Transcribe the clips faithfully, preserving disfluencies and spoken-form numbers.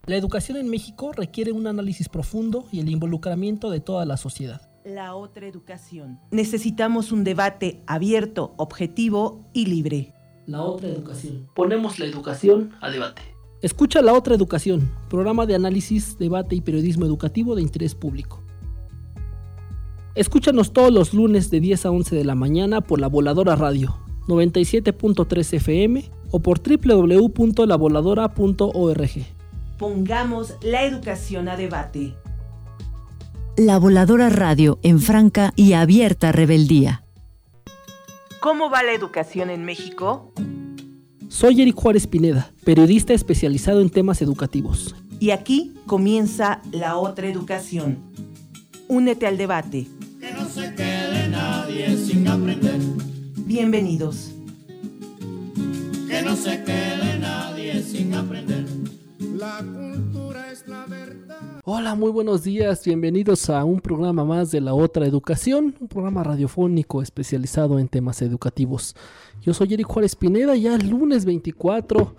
La educación en México requiere un análisis profundo y el involucramiento de toda la sociedad. La otra educación. Necesitamos un debate abierto, objetivo y libre. La otra educación. Ponemos la educación a debate. Escucha La Otra Educación, programa de análisis, debate y periodismo educativo de interés público. Escúchanos todos los lunes de diez a once de la mañana por La Voladora Radio, noventa y siete punto tres F M o por doble u doble u doble u punto la voladora punto org. Pongamos la educación a debate. La Voladora Radio en franca y abierta rebeldía. ¿Cómo va la educación en México? Soy Eric Juárez Pineda, periodista especializado en temas educativos. Y aquí comienza La Otra Educación. Únete al debate. Que no se quede nadie sin aprender. Bienvenidos. Que no se quede nadie sin aprender. La cultura es la verdad. Hola, muy buenos días, bienvenidos a un programa más de La Otra Educación, un programa radiofónico especializado en temas educativos. Yo soy Eric Juárez Pineda, ya el lunes veinticuatro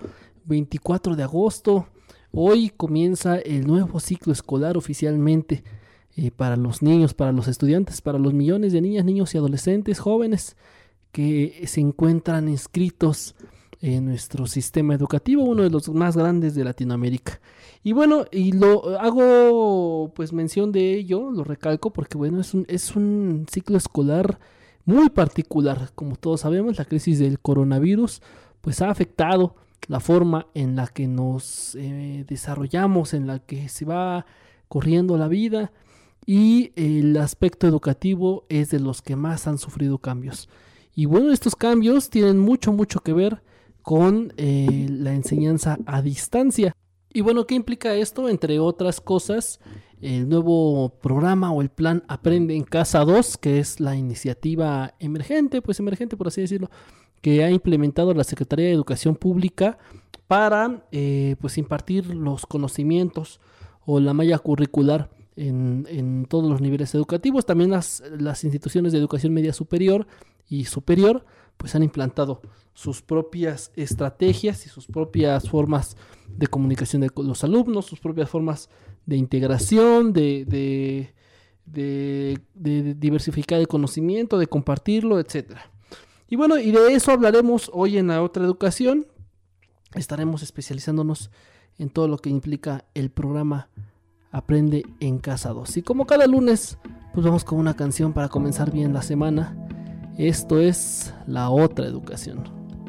de agosto, hoy comienza el nuevo ciclo escolar oficialmente eh, para los niños, para los estudiantes, para los millones de niñas, niños y adolescentes jóvenes que se encuentran inscritos en nuestro sistema educativo, uno de los más grandes de Latinoamérica. Y bueno, y lo hago pues mención de ello, lo recalco porque bueno, es un, es un ciclo escolar muy particular. Como todos sabemos, la crisis del coronavirus pues ha afectado la forma en la que nos eh, desarrollamos, en la que se va corriendo la vida, y el aspecto educativo es de los que más han sufrido cambios. Y bueno, estos cambios tienen mucho, mucho que ver con eh, la enseñanza a distancia. Y bueno, ¿qué implica esto? Entre otras cosas, el nuevo programa o el plan Aprende en Casa dos, que es la iniciativa emergente, pues emergente por así decirlo, que ha implementado la Secretaría de Educación Pública para eh, pues impartir los conocimientos o la malla curricular en, en todos los niveles educativos. También las, las instituciones de educación media superior y superior pues han implantado sus propias estrategias y sus propias formas de comunicación de los alumnos, sus propias formas de integración, de, de, de, de diversificar el conocimiento, de compartirlo, etcétera. Y bueno, y de eso hablaremos hoy en La Otra Educación. Estaremos especializándonos en todo lo que implica el programa Aprende en Casa dos. Y como cada lunes, pues vamos con una canción para comenzar bien la semana. Esto es La Otra Educación.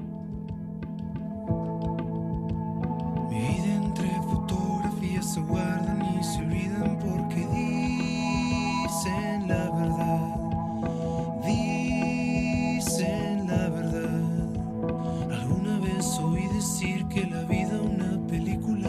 Mi vida entre fotografías se guardan y se olvidan porque dicen la verdad, dicen la verdad. Alguna vez oí decir que la vida es una película.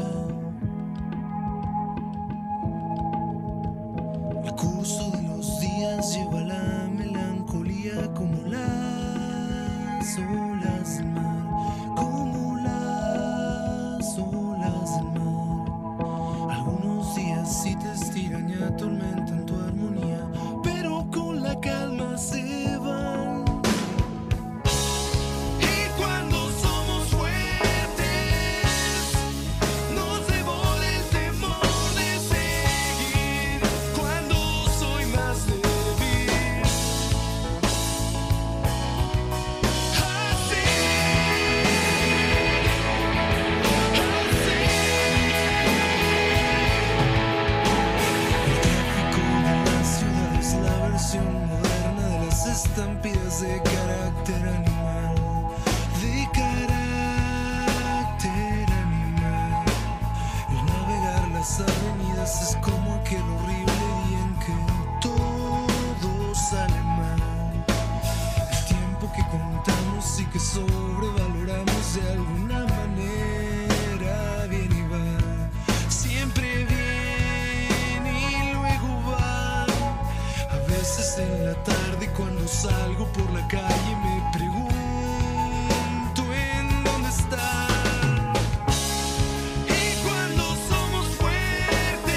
El curso de los días lleva la melancolía como las olas del mar, como las olas del mar. Algunos días sí te estiran y atormentan tu armonía, pero con la calma se van. Y cuando somos fuertes, nos devora el temor de seguir. Cuando soy más débil, así, así. El tráfico de la ciudad es la versión moderna de las estampidas de carácter animal, de carácter animal. El navegar las avenidas es como aquel horrible día en que todo sale mal. El tiempo que contamos y que sobrevaloramos de alguna manera viene y va. Siempre viene y luego va. A veces en la tarde cuando salgo por la calle me pregunto en dónde está. Y cuando somos fuertes,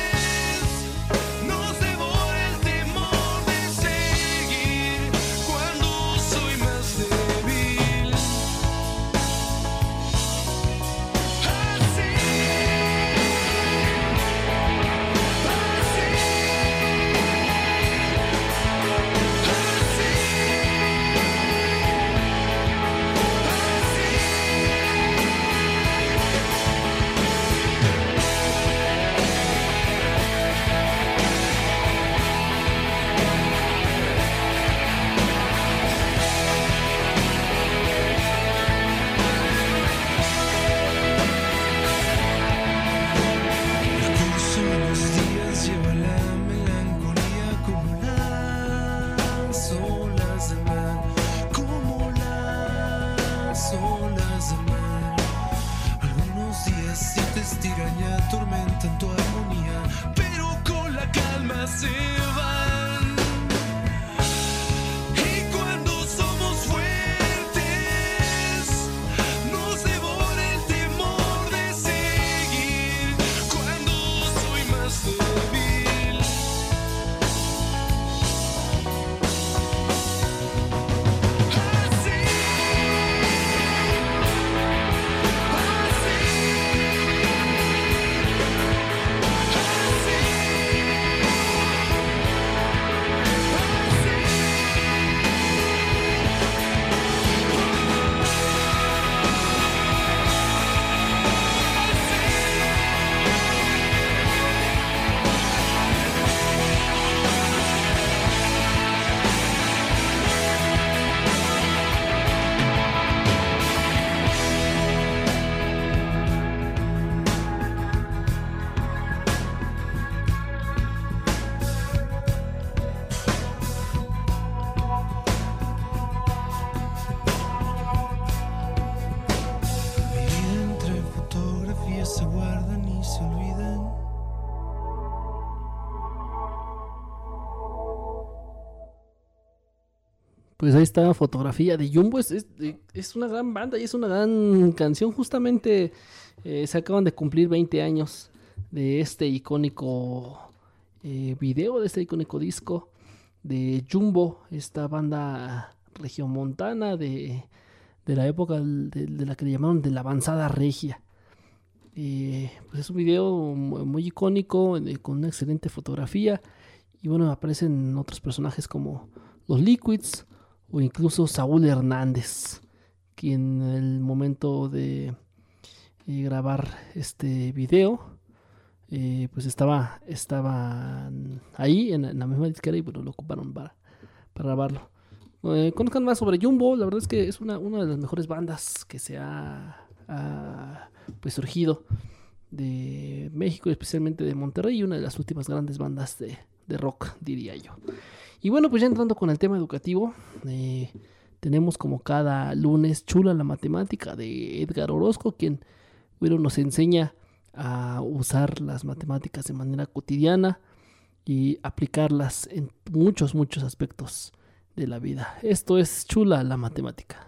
nos devora el temor de seguir. Cuando soy más débil, así. hagan y se olviden. Pues ahí está la fotografía de Jumbo. Es, es, es una gran banda y es una gran canción. Justamente eh, se acaban de cumplir veinte años de este icónico eh, video, de este icónico disco de Jumbo, esta banda regiomontana de, de la época de, de la que le llamaron de la avanzada regia. Eh, pues es un video muy, muy icónico, de, con una excelente fotografía. Y bueno, aparecen otros personajes como los Liquids o incluso Saúl Hernández, quien en el momento de eh, grabar este video eh, pues estaba, estaba ahí en, en la misma disquera y bueno, lo ocuparon para, para grabarlo. Eh, conozcan más sobre Jumbo. La verdad es que es una, una de las mejores bandas que se ha, ha pues surgido de México, especialmente de Monterrey, y una de las últimas grandes bandas de, de rock, diría yo. Y bueno, pues ya entrando con el tema educativo, eh, tenemos como cada lunes Chula la Matemática de Edgar Orozco, quien bueno, nos enseña a usar las matemáticas de manera cotidiana y aplicarlas en muchos, muchos aspectos de la vida. Esto es Chula la Matemática.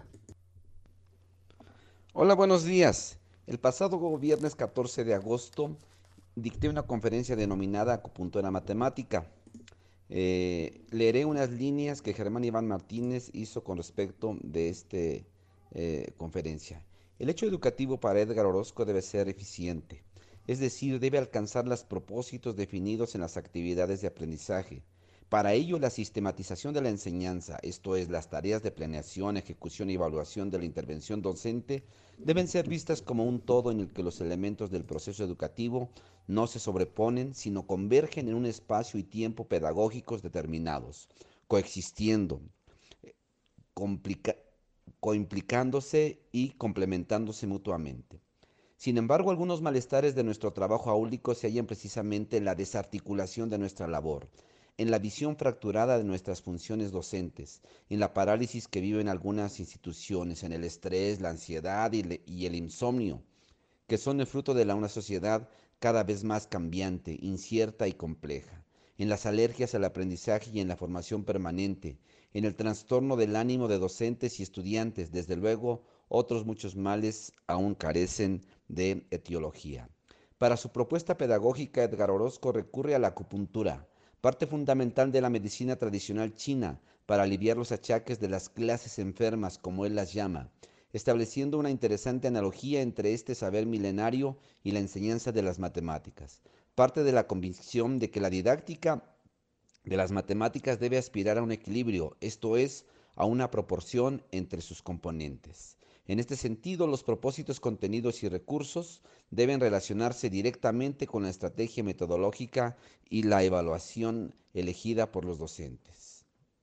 Hola, buenos días. El pasado viernes catorce de agosto dicté una conferencia denominada Acupuntura Matemática. Eh, leeré unas líneas que Germán Iván Martínez hizo con respecto de esta eh, conferencia. El hecho educativo para Edgar Orozco debe ser eficiente, es decir, debe alcanzar los propósitos definidos en las actividades de aprendizaje. Para ello, la sistematización de la enseñanza, esto es, las tareas de planeación, ejecución y evaluación de la intervención docente, deben ser vistas como un todo en el que los elementos del proceso educativo no se sobreponen, sino convergen en un espacio y tiempo pedagógicos determinados, coexistiendo, complica- coimplicándose y complementándose mutuamente. Sin embargo, algunos malestares de nuestro trabajo áulico se hallan precisamente en la desarticulación de nuestra labor, en la visión fracturada de nuestras funciones docentes, en la parálisis que viven algunas instituciones, en el estrés, la ansiedad y, le, y el insomnio, que son el fruto de la, una sociedad cada vez más cambiante, incierta y compleja, en las alergias al aprendizaje y en la formación permanente, en el trastorno del ánimo de docentes y estudiantes. Desde luego, otros muchos males aún carecen de etiología. Para su propuesta pedagógica, Edgar Orozco recurre a la acupuntura, parte fundamental de la medicina tradicional china, para aliviar los achaques de las clases enfermas, como él las llama, estableciendo una interesante analogía entre este saber milenario y la enseñanza de las matemáticas. Parte de la convicción de que la didáctica de las matemáticas debe aspirar a un equilibrio, esto es, a una proporción entre sus componentes. En este sentido, los propósitos, contenidos y recursos deben relacionarse directamente con la estrategia metodológica y la evaluación elegida por los docentes.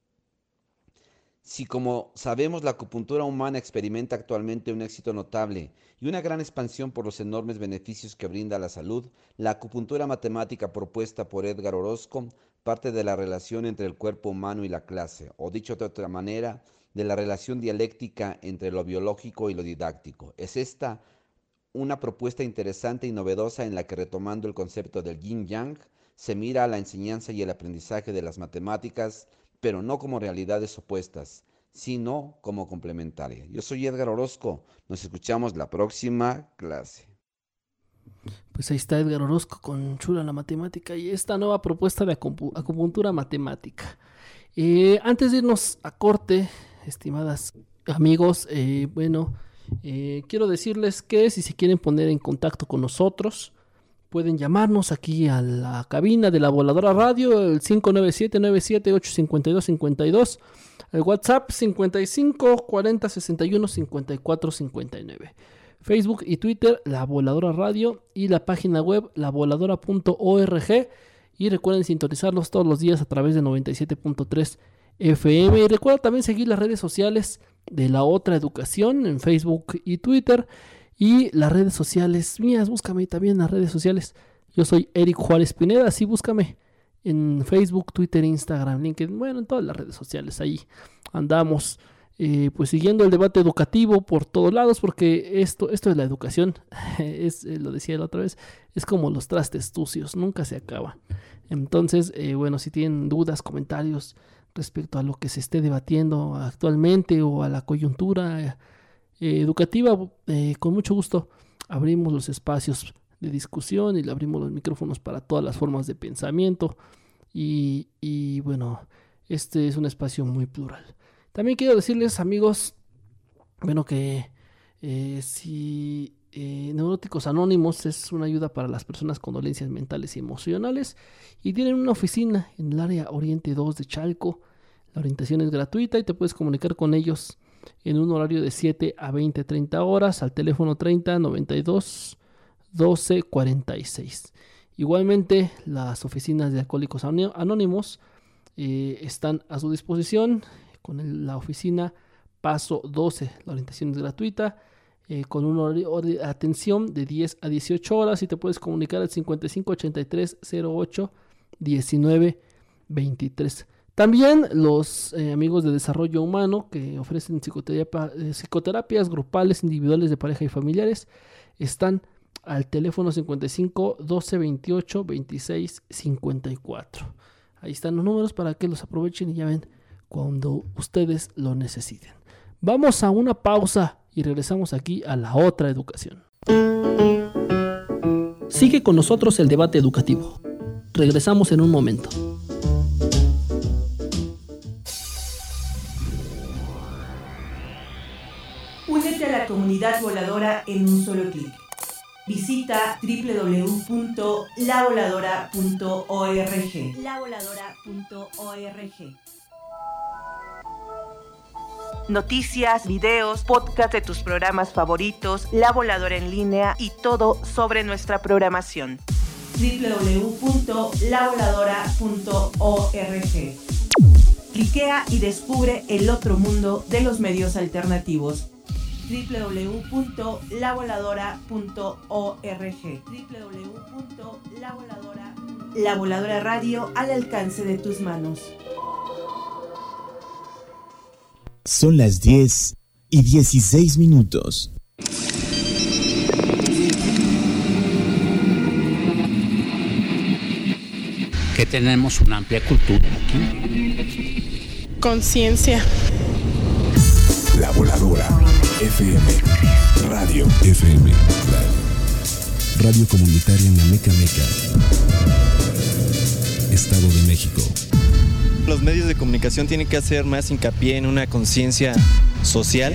Si, como sabemos, la acupuntura humana experimenta actualmente un éxito notable y una gran expansión por los enormes beneficios que brinda a la salud, la acupuntura matemática propuesta por Edgar Orozco parte de la relación entre el cuerpo humano y la clase, o dicho de otra manera, de la relación dialéctica entre lo biológico y lo didáctico. Es esta una propuesta interesante y novedosa en la que, retomando el concepto del yin-yang, se mira a la enseñanza y el aprendizaje de las matemáticas, pero no como realidades opuestas, sino como complementarias. Yo soy Edgar Orozco, nos escuchamos la próxima clase. Pues ahí está Edgar Orozco con Chula la Matemática y esta nueva propuesta de acupu- acupuntura matemática. Eh, antes de irnos a corte, estimadas amigos, eh, bueno, eh, quiero decirles que si se quieren poner en contacto con nosotros, pueden llamarnos aquí a la cabina de la Voladora Radio, el cinco nueve siete, nueve siete ocho, cinco dos cinco dos, el WhatsApp cincuenta y cinco, cuarenta, sesenta y uno, cincuenta y cuatro, cincuenta y nueve. Facebook y Twitter, La Voladora Radio, y la página web la voladora punto org. Y recuerden sintonizarlos todos los días a través de noventa y siete punto tres F M. Y recuerda también seguir las redes sociales de La Otra Educación en Facebook y Twitter. Y las redes sociales mías, búscame también en las redes sociales. Yo soy Eric Juárez Pineda, así búscame en Facebook, Twitter, Instagram, LinkedIn. Bueno, en todas las redes sociales ahí andamos. eh, pues siguiendo el debate educativo por todos lados, porque esto, esto de la educación, es, eh, lo decía la otra vez, es como los trastes sucios, nunca se acaba. Entonces, eh, bueno, si tienen dudas, comentarios respecto a lo que se esté debatiendo actualmente o a la coyuntura eh, educativa, eh, con mucho gusto abrimos los espacios de discusión y le abrimos los micrófonos para todas las formas de pensamiento y, y bueno, este es un espacio muy plural. También quiero decirles, amigos, bueno, que eh, si eh, Neuróticos Anónimos es una ayuda para las personas con dolencias mentales y emocionales y tienen una oficina en el área Oriente dos de Chalco. La orientación es gratuita y te puedes comunicar con ellos en un horario de siete a veinte, treinta horas al teléfono treinta, noventa y dos, doce, cuarenta y seis. Igualmente, las oficinas de Alcohólicos Anónimos eh, están a su disposición con el, la oficina Paso doce. La orientación es gratuita eh, con un horario de atención de diez a dieciocho horas y te puedes comunicar al cincuenta y cinco, ochenta y tres, cero ocho, diecinueve, veintitrés. También los eh, amigos de Desarrollo Humano que ofrecen psicoterapia, eh, psicoterapias grupales, individuales, de pareja y familiares están al teléfono cincuenta y cinco, doce, veintiocho, veintiséis, cincuenta y cuatro. Ahí están los números para que los aprovechen y llamen cuando ustedes lo necesiten. Vamos a una pausa y regresamos aquí a La Otra Educación. Sigue con nosotros el debate educativo. Regresamos en un momento. Únete a la comunidad voladora en un solo clic. Visita doble u doble u doble u punto la voladora punto org. la voladora punto org. Noticias, videos, podcast de tus programas favoritos, La Voladora en línea y todo sobre nuestra programación. doble u doble u doble u punto la voladora punto org. Cliquea y descubre el otro mundo de los medios alternativos. doble u doble u doble u punto la voladora punto org. doble u doble u doble u punto la voladora punto org. La Voladora Radio al alcance de tus manos. Son las diez y dieciséis minutos. Que tenemos una amplia cultura aquí. Conciencia. La Voladora F M. Radio F M. Radio comunitaria en Amecameca, Estado de México. Los medios de comunicación tienen que hacer más hincapié en una conciencia social.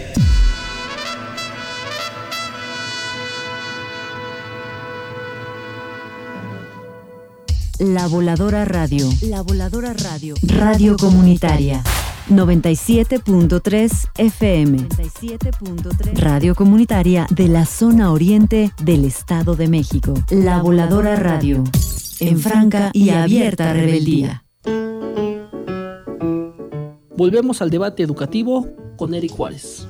La Voladora Radio. La Voladora Radio. Radio comunitaria. noventa y siete punto tres F M. noventa y siete punto tres. Radio comunitaria de la zona oriente del Estado de México. La Voladora Radio. En franca y abierta rebeldía. Volvemos al debate educativo con Eric Juárez.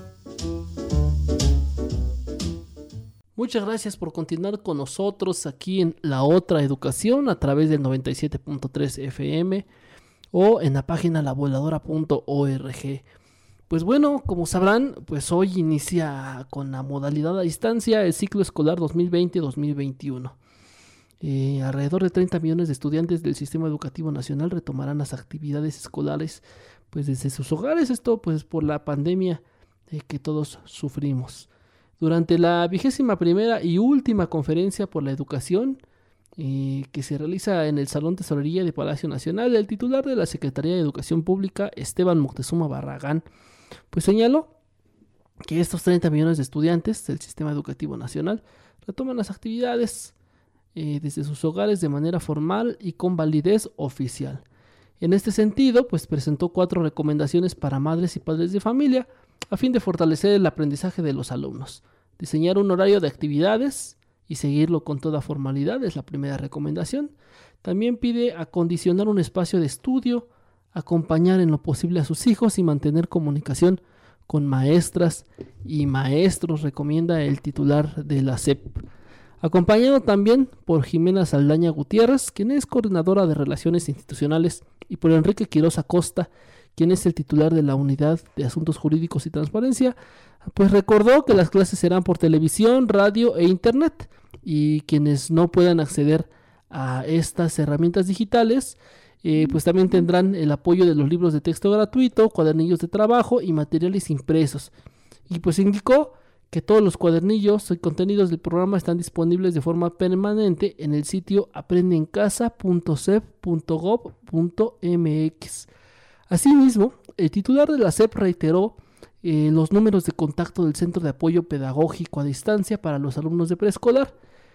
Muchas gracias por continuar con nosotros aquí en La Otra Educación a través del noventa y siete punto tres F M o en la página la voladora punto org. Pues bueno, como sabrán, pues hoy inicia con la modalidad a distancia el ciclo escolar dos mil veinte dos mil veintiuno. Eh, alrededor de treinta millones de estudiantes del Sistema Educativo Nacional retomarán las actividades escolares pues desde sus hogares, esto pues por la pandemia eh, que todos sufrimos. Durante la vigésima primera y última conferencia por la educación eh, que se realiza en el Salón Tesorería de Palacio Nacional, el titular de la Secretaría de Educación Pública, Esteban Moctezuma Barragán, pues señaló que estos treinta millones de estudiantes del Sistema Educativo Nacional retoman las actividades eh, desde sus hogares de manera formal y con validez oficial. En este sentido, pues presentó cuatro recomendaciones para madres y padres de familia a fin de fortalecer el aprendizaje de los alumnos. Diseñar un horario de actividades y seguirlo con toda formalidad es la primera recomendación. También pide acondicionar un espacio de estudio, acompañar en lo posible a sus hijos y mantener comunicación con maestras y maestros, recomienda el titular de la S E P. Acompañado también por Jimena Saldaña Gutiérrez, quien es coordinadora de Relaciones Institucionales, y por Enrique Quiroz Acosta, quien es el titular de la Unidad de Asuntos Jurídicos y Transparencia, pues recordó que las clases serán por televisión, radio e internet, y quienes no puedan acceder a estas herramientas digitales, eh, pues también tendrán el apoyo de los libros de texto gratuito, cuadernillos de trabajo y materiales impresos. Y pues indicó que todos los cuadernillos y contenidos del programa están disponibles de forma permanente en el sitio aprende en casa punto s e p punto gov punto m x. Asimismo, el titular de la S E P reiteró eh, los números de contacto del Centro de Apoyo Pedagógico a Distancia para los alumnos de preescolar.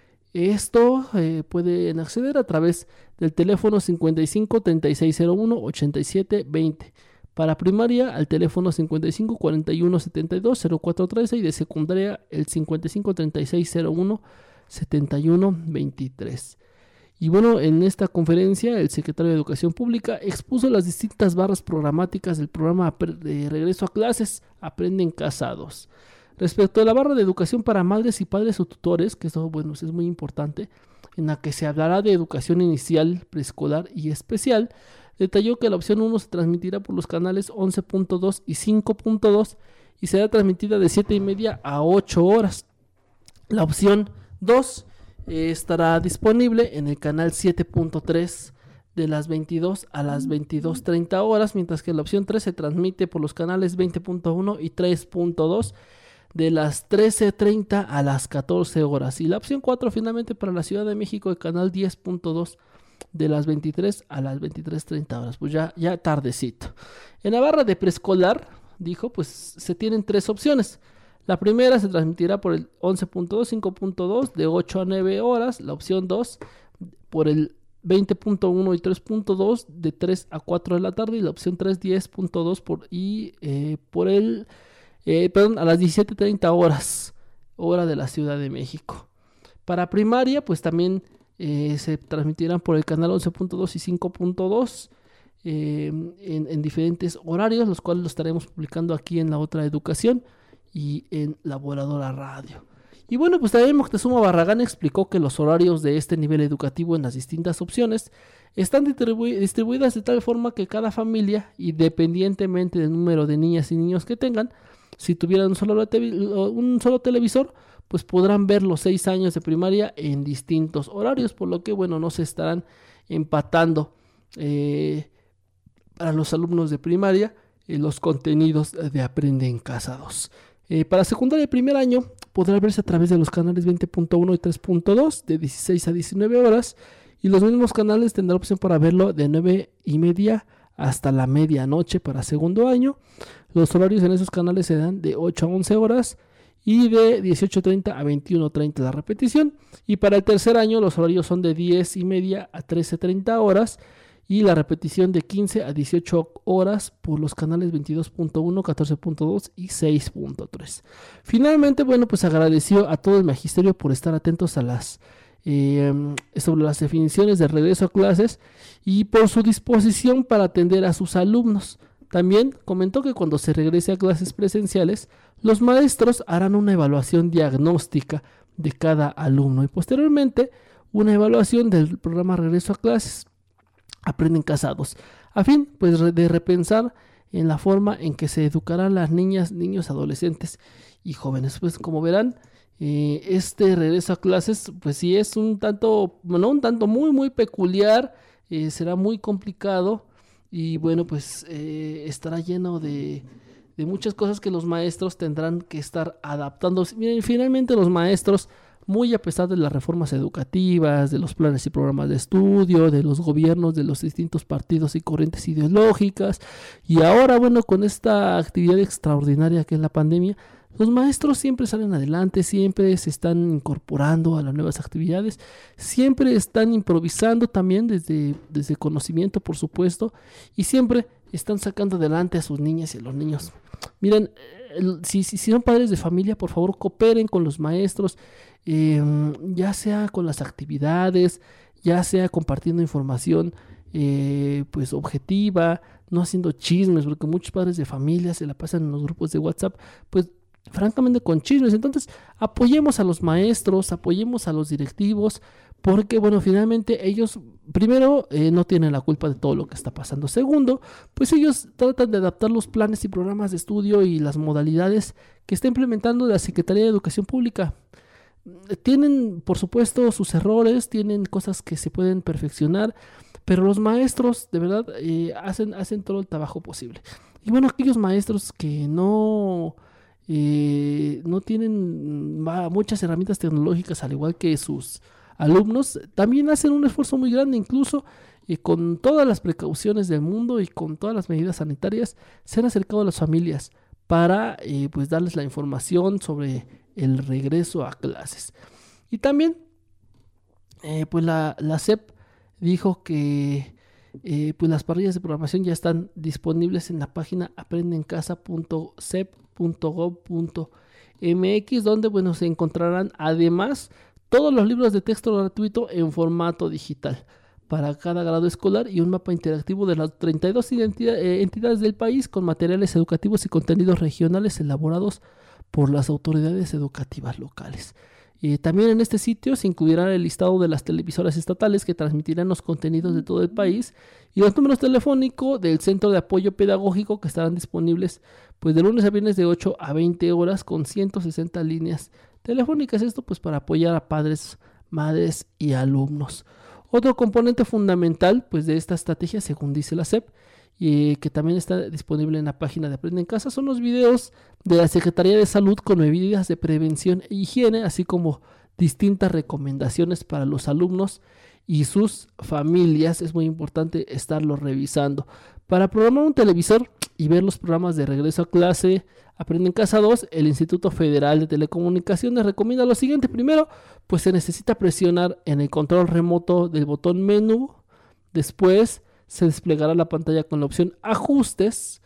Esto eh, pueden acceder a través del teléfono cincuenta y cinco, treinta y seis cero uno, ochenta y siete veinte. Para primaria, al teléfono cincuenta y cinco, cuarenta y uno, setenta y dos, cero cuatro trece, y de secundaria, el cincuenta y cinco, treinta y seis cero uno, setenta y uno veintitrés. Y bueno, en esta conferencia, el secretario de Educación Pública expuso las distintas barras programáticas del programa de regreso a clases Aprende en Casa dos. Respecto a la barra de educación para madres y padres o tutores, que esto bueno, es muy importante, en la que se hablará de educación inicial, preescolar y especial, detalló que la opción uno se transmitirá por los canales once punto dos y cinco punto dos y será transmitida de siete y media a ocho horas. La opción dos eh, estará disponible en el canal siete punto tres de las veintidós a las veintidós treinta horas, mientras que la opción tres se transmite por los canales veinte punto uno y tres punto dos de las trece treinta a las catorce horas. Y la opción cuatro finalmente para la Ciudad de México, el canal diez punto dos de las veintitrés a las veintitrés treinta horas, pues ya, ya tardecito. En la barra de preescolar, dijo, pues se tienen tres opciones. La primera se transmitirá por el once punto dos, cinco punto dos de ocho a nueve horas. La opción dos por el veinte punto uno y tres punto dos de tres a cuatro de la tarde. Y la opción tres, diez punto dos por, y eh, por el eh, perdón, a las diecisiete treinta horas, hora de la Ciudad de México. Para primaria, pues también eh, se transmitirán por el canal once punto dos y cinco punto dos eh, en, en diferentes horarios, los cuales los estaremos publicando aquí en La Otra Educación y en La Voladora Radio. Y bueno, pues también Moctezuma Barragán explicó que los horarios de este nivel educativo en las distintas opciones están distribu- distribuidas de tal forma que cada familia, independientemente del número de niñas y niños que tengan, si tuvieran un solo, te- un solo televisor, pues podrán ver los seis años de primaria en distintos horarios, por lo que bueno, no se estarán empatando eh, para los alumnos de primaria eh, los contenidos de Aprende en Casa dos. Eh, para secundaria de primer año podrá verse a través de los canales veinte punto uno y tres punto dos de dieciséis a diecinueve horas, y los mismos canales tendrán opción para verlo de nueve y media hasta la medianoche para segundo año. Los horarios en esos canales se dan de ocho a once horas y de dieciocho treinta a veintiuno treinta la repetición. Y para el tercer año los horarios son de diez y media a trece treinta horas y la repetición de quince a dieciocho horas por los canales veintidós punto uno, catorce punto dos y seis punto tres. Finalmente, bueno, pues agradeció a todo el magisterio por estar atentos a las eh, sobre las definiciones de regreso a clases y por su disposición para atender a sus alumnos. También comentó que cuando se regrese a clases presenciales, los maestros harán una evaluación diagnóstica de cada alumno y posteriormente una evaluación del programa Regreso a Clases Aprende en Casa dos, a fin pues de repensar en la forma en que se educarán las niñas, niños, adolescentes y jóvenes. Pues como verán, eh, este regreso a clases pues sí es un tanto, bueno, un tanto muy muy peculiar, eh, será muy complicado y bueno pues eh, estará lleno de, de muchas cosas que los maestros tendrán que estar adaptando. Miren, finalmente los maestros, muy a pesar de las reformas educativas, de los planes y programas de estudio, de los gobiernos, de los distintos partidos y corrientes ideológicas, y ahora, bueno, con esta actividad extraordinaria que es la pandemia, los maestros siempre salen adelante, siempre se están incorporando a las nuevas actividades, siempre están improvisando también desde, desde conocimiento, por supuesto, y siempre están sacando adelante a sus niñas y a los niños. Miren, si, si, si son padres de familia, por favor, cooperen con los maestros, eh, ya sea con las actividades, ya sea compartiendo información eh, pues objetiva, no haciendo chismes, porque muchos padres de familia se la pasan en los grupos de WhatsApp, pues francamente con chismes. Entonces apoyemos a los maestros, apoyemos a los directivos, porque, bueno, finalmente ellos, primero, eh, no tienen la culpa de todo lo que está pasando. Segundo, pues ellos tratan de adaptar los planes y programas de estudio y las modalidades que está implementando la Secretaría de Educación Pública. Tienen, por supuesto, sus errores, tienen cosas que se pueden perfeccionar, pero los maestros, de verdad, eh, hacen, hacen todo el trabajo posible. Y bueno, aquellos maestros que no... Eh, no tienen va, muchas herramientas tecnológicas al igual que sus alumnos, también hacen un esfuerzo muy grande, incluso eh, con todas las precauciones del mundo y con todas las medidas sanitarias, se han acercado a las familias para eh, pues darles la información sobre el regreso a clases. Y también eh, pues la, la S E P dijo que eh, pues las parrillas de programación ya están disponibles en la página aprende en casa punto sep punto gob punto mx, donde bueno se encontrarán además todos los libros de texto gratuito en formato digital para cada grado escolar y un mapa interactivo de las treinta y dos identidad, eh, entidades del país con materiales educativos y contenidos regionales elaborados por las autoridades educativas locales. Eh, también en este sitio se incluirá el listado de las televisoras estatales que transmitirán los contenidos de todo el país y los números telefónicos del Centro de Apoyo Pedagógico que estarán disponibles pues de lunes a viernes de ocho a veinte horas con ciento sesenta líneas telefónicas. Esto pues para apoyar a padres, madres y alumnos. Otro componente fundamental pues de esta estrategia, según dice la S E P, y que también está disponible en la página de Aprende en Casa, son los videos de la Secretaría de Salud con medidas de prevención e higiene, así como distintas recomendaciones para los alumnos y sus familias. Es muy importante estarlo revisando. Para programar un televisor y ver los programas de regreso a clase, Aprende en Casa dos, el Instituto Federal de Telecomunicaciones recomienda lo siguiente. Primero, pues se necesita presionar en el control remoto del botón menú. Después se desplegará la pantalla con la opción ajustes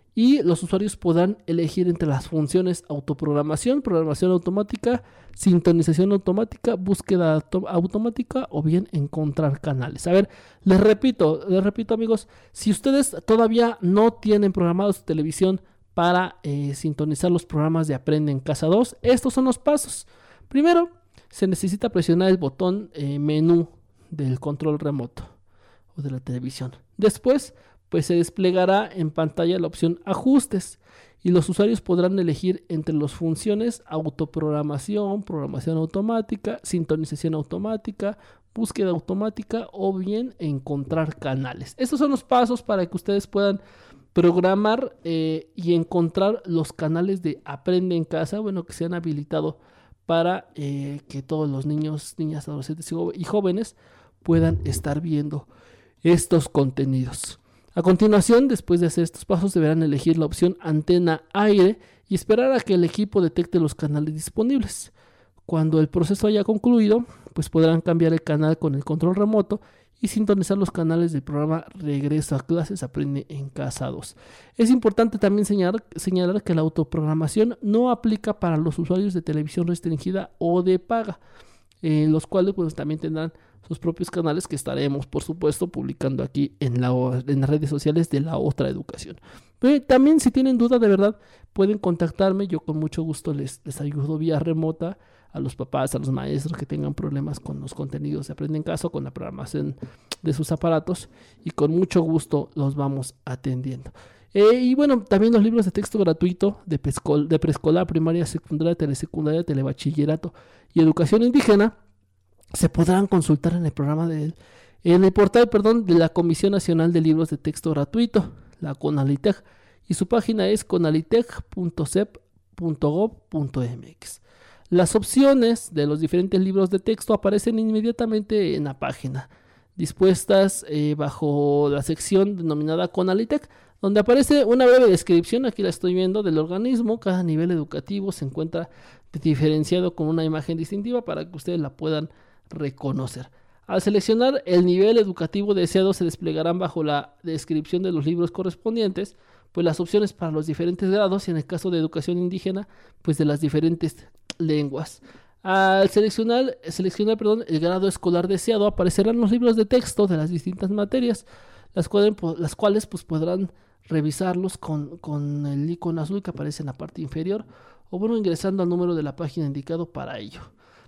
y los usuarios podrán elegir entre las funciones autoprogramación, programación automática, sintonización automática, búsqueda auto- automática o bien encontrar canales. A ver, les repito, les repito amigos, si ustedes todavía no tienen programado su televisión para eh, sintonizar los programas de Aprende en Casa dos, estos son los pasos. Primero, se necesita presionar el botón eh, menú del control remoto o de la televisión. Después, pues se desplegará en pantalla la opción ajustes y los usuarios podrán elegir entre las funciones autoprogramación, programación automática, sintonización automática, búsqueda automática o bien encontrar canales. Estos son los pasos para que ustedes puedan programar eh, y encontrar los canales de Aprende en Casa, bueno, que se han habilitado para eh, que todos los niños, niñas, adolescentes y jóvenes puedan estar viendo estos contenidos. A continuación, después de hacer estos pasos, deberán elegir la opción antena aire y esperar a que el equipo detecte los canales disponibles. Cuando el proceso haya concluido, pues podrán cambiar el canal con el control remoto y sintonizar los canales del programa Regreso a Clases Aprende en Casa dos. Es importante también señalar, señalar que la autoprogramación no aplica para los usuarios de televisión restringida o de paga, en los cuales pues también tendrán sus propios canales que estaremos, por supuesto, publicando aquí en, la, en las redes sociales de La Otra Educación. Pero también, si tienen duda, de verdad, pueden contactarme. Yo con mucho gusto les, les ayudo vía remota a los papás, a los maestros que tengan problemas con los contenidos de Aprende en Casa, con la programación de sus aparatos, y con mucho gusto los vamos atendiendo. Eh, y bueno, también los libros de texto gratuito de, pescol, de preescolar, primaria, secundaria, telesecundaria, telebachillerato y educación indígena se podrán consultar en el programa de, en el portal, perdón, de la Comisión Nacional de Libros de Texto Gratuito, la CONALITEG, y su página es conaliteg punto sep punto gob punto mx. Las opciones de los diferentes libros de texto aparecen inmediatamente en la página, dispuestas eh, bajo la sección denominada CONALITEG, donde aparece una breve descripción, aquí la estoy viendo, del organismo. Cada nivel educativo se encuentra diferenciado con una imagen distintiva para que ustedes la puedan reconocer. Al seleccionar el nivel educativo deseado, se desplegarán bajo la descripción de los libros correspondientes, pues las opciones para los diferentes grados, y en el caso de educación indígena, pues de las diferentes lenguas. Al seleccionar, seleccionar perdón, el grado escolar deseado, aparecerán los libros de texto de las distintas materias, las cuales, las cuales pues podrán revisarlos con, con el icono azul que aparece en la parte inferior, o bueno, ingresando al número de la página indicado para ello.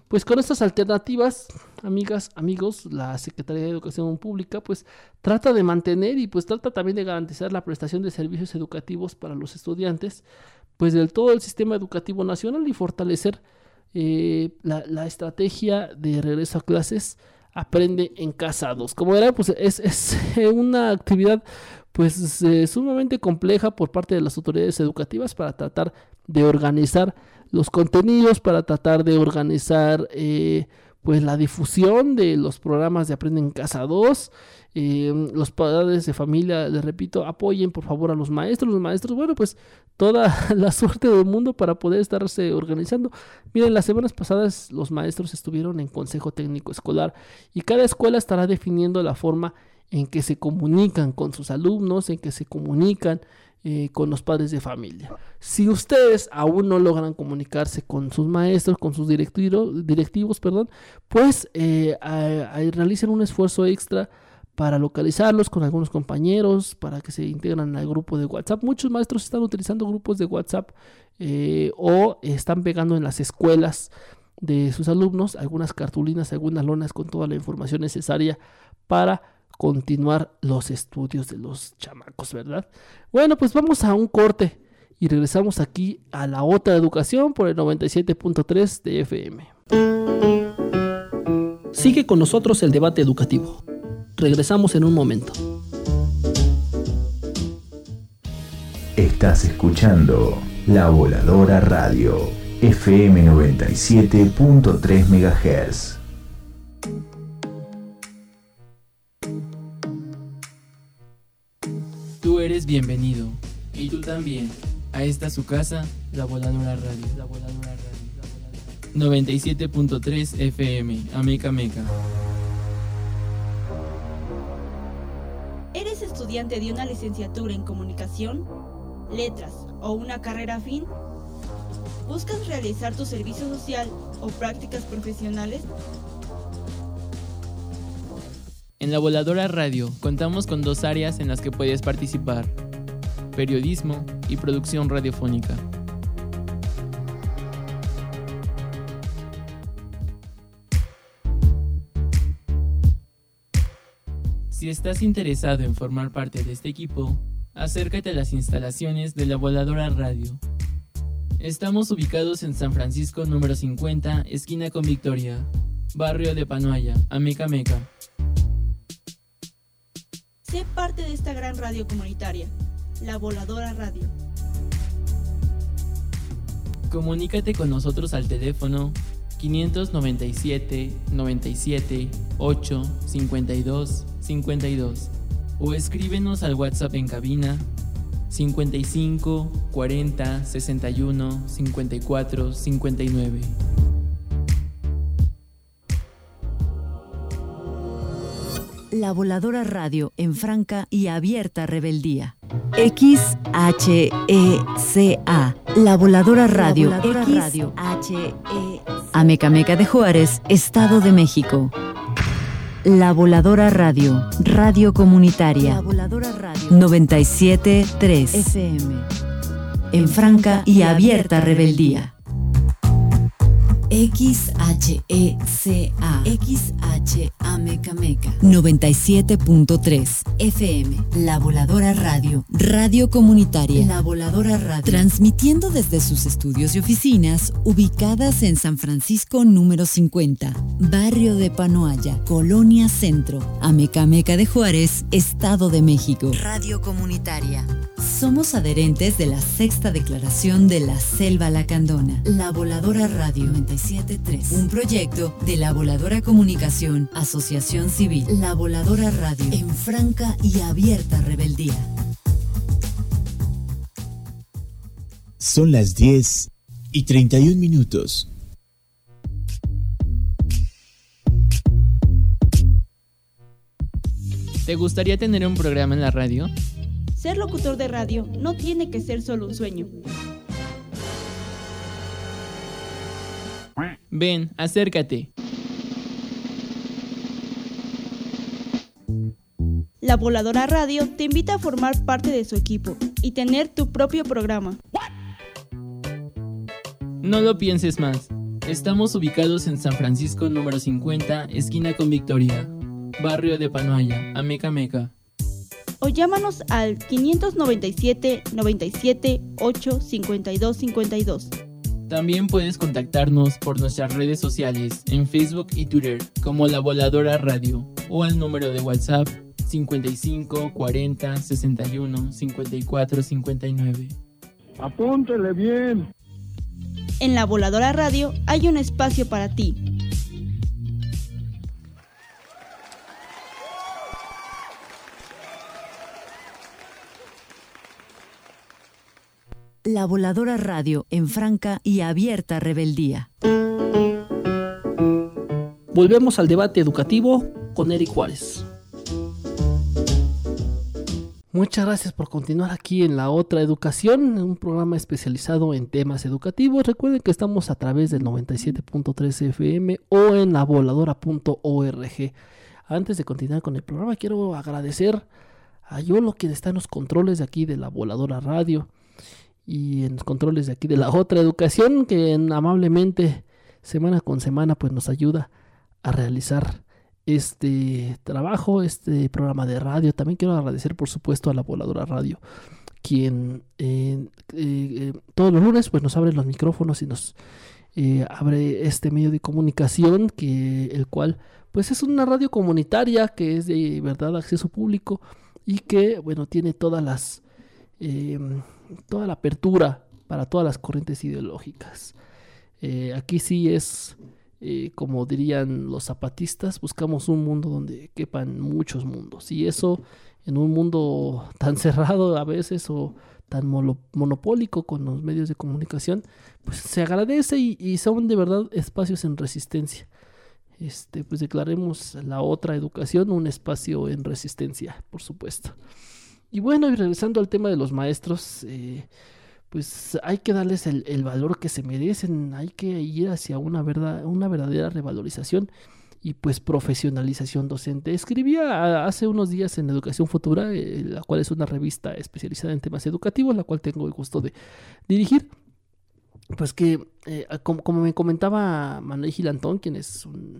Pues con estas alternativas, amigas, amigos, la Secretaría de Educación Pública pues trata de mantener y pues trata también de garantizar la prestación de servicios educativos para los estudiantes pues del todo el sistema educativo nacional y fortalecer eh, la, la estrategia de regreso a clases Aprende en Casa dos. Como verán, pues es, es una actividad pues eh, sumamente compleja por parte de las autoridades educativas para tratar de organizar los contenidos, para tratar de organizar eh, pues la difusión de los programas de Aprende en Casa dos. Eh, los padres de familia, les repito, apoyen por favor a los maestros. Los maestros, bueno, pues toda la suerte del mundo para poder estarse organizando. Miren, las semanas pasadas los maestros estuvieron en Consejo Técnico Escolar y cada escuela estará definiendo la forma en que se comunican con sus alumnos, en que se comunican eh, con los padres de familia. Si ustedes aún no logran comunicarse con sus maestros, con sus directivos, directivos, perdón, pues eh, a, a, realicen un esfuerzo extra para localizarlos con algunos compañeros, para que se integran al grupo de WhatsApp. Muchos maestros están utilizando grupos de WhatsApp eh, o están pegando en las escuelas de sus alumnos algunas cartulinas, algunas lonas con toda la información necesaria para continuar los estudios de los chamacos, ¿verdad? Bueno, pues vamos a un corte y regresamos aquí a La Otra Educación por el noventa y siete punto tres de F M. Sigue con nosotros el debate educativo. Regresamos en un momento. Estás escuchando La Voladora Radio, F M noventa y siete punto tres megahertz. Tú eres bienvenido, y tú también, a esta su casa, La Voladora Radio. La Voladora Radio. La Voladora. noventa y siete punto tres F M, Ameca Meca. ¿Eres estudiante de una licenciatura en comunicación, letras o una carrera afín? ¿Buscas realizar tu servicio social o prácticas profesionales? En La Voladora Radio contamos con dos áreas en las que puedes participar: periodismo y producción radiofónica. Si estás interesado en formar parte de este equipo, acércate a las instalaciones de La Voladora Radio. Estamos ubicados en San Francisco número cincuenta, esquina con Victoria, barrio de Panoaya, Ameca Meca. Sé parte de esta gran radio comunitaria, La Voladora Radio. Comunícate con nosotros al teléfono quinientos noventa y siete, noventa y siete, ocho, cincuenta y dos, cincuenta y dos o escríbenos al WhatsApp en cabina cincuenta y cinco, cuarenta, sesenta y uno, cincuenta y cuatro, cincuenta y nueve. La Voladora Radio en franca y abierta rebeldía. X H E C A. La Voladora Radio. La Voladora X Radio. H E C A. Ameca Meca de Juárez, Estado de México. La Voladora Radio. Radio Comunitaria. La Voladora Radio. noventa y siete punto tres F M. En franca y abierta rebeldía. X H E C A. X H Ameca Meca. noventa y siete punto tres F M. La Voladora Radio. Radio Comunitaria. La Voladora Radio. Transmitiendo desde sus estudios y oficinas ubicadas en San Francisco número cincuenta, barrio de Panoaya, Colonia Centro, Ameca Meca de Juárez, Estado de México. Radio Comunitaria. Somos adherentes de la sexta declaración de la Selva Lacandona. La Voladora Radio noventa y siete punto tres. Un proyecto de La Voladora Comunicación, Asociación Civil. La Voladora Radio en franca y abierta rebeldía. Son las diez y treinta y un minutos. ¿Te gustaría tener un programa en la radio? Ser locutor de radio no tiene que ser solo un sueño. Ven, acércate. La Voladora Radio te invita a formar parte de su equipo y tener tu propio programa. No lo pienses más. Estamos ubicados en San Francisco número cincuenta, esquina con Victoria, barrio de Panoaya, Amecameca. O llámanos al quinientos noventa y siete, noventa y siete, ocho, cincuenta y dos cincuenta y dos. También puedes contactarnos por nuestras redes sociales en Facebook y Twitter como La Voladora Radio o al número de WhatsApp cincuenta y cinco, cuarenta, sesenta y uno, cincuenta y cuatro, cincuenta y nueve. Apúntele bien. En La Voladora Radio hay un espacio para ti. La Voladora Radio en franca y abierta rebeldía. Volvemos al debate educativo con Eric Juárez. Muchas gracias por continuar aquí en La Otra Educación, un programa especializado en temas educativos. Recuerden que estamos a través del noventa y siete punto tres F M o en la voladora punto org. Antes de continuar con el programa, quiero agradecer a Yolo, quien está en los controles de aquí de La Voladora Radio y en los controles de aquí de La Otra Educación, que amablemente semana con semana pues nos ayuda a realizar este trabajo, este programa de radio. También quiero agradecer por supuesto a La Voladora Radio, quien eh, eh, eh, todos los lunes pues nos abre los micrófonos y nos eh, abre este medio de comunicación, que el cual pues es una radio comunitaria que es de verdad acceso público y que bueno tiene todas las eh, toda la apertura para todas las corrientes ideológicas. Eh, aquí sí es Eh, como dirían los zapatistas, buscamos un mundo donde quepan muchos mundos, y eso en un mundo tan cerrado a veces o tan mono, monopólico con los medios de comunicación, pues se agradece y, y son de verdad espacios en resistencia. Este, pues declaremos La Otra Educación un espacio en resistencia, por supuesto. Y bueno, y regresando al tema de los maestros, eh, pues hay que darles el, el valor que se merecen, hay que ir hacia una, verdad, una verdadera revalorización y pues profesionalización docente. Escribía hace unos días en Educación Futura, eh, la cual es una revista especializada en temas educativos, la cual tengo el gusto de dirigir, pues que eh, como, como me comentaba Manuel Gilantón, quien es un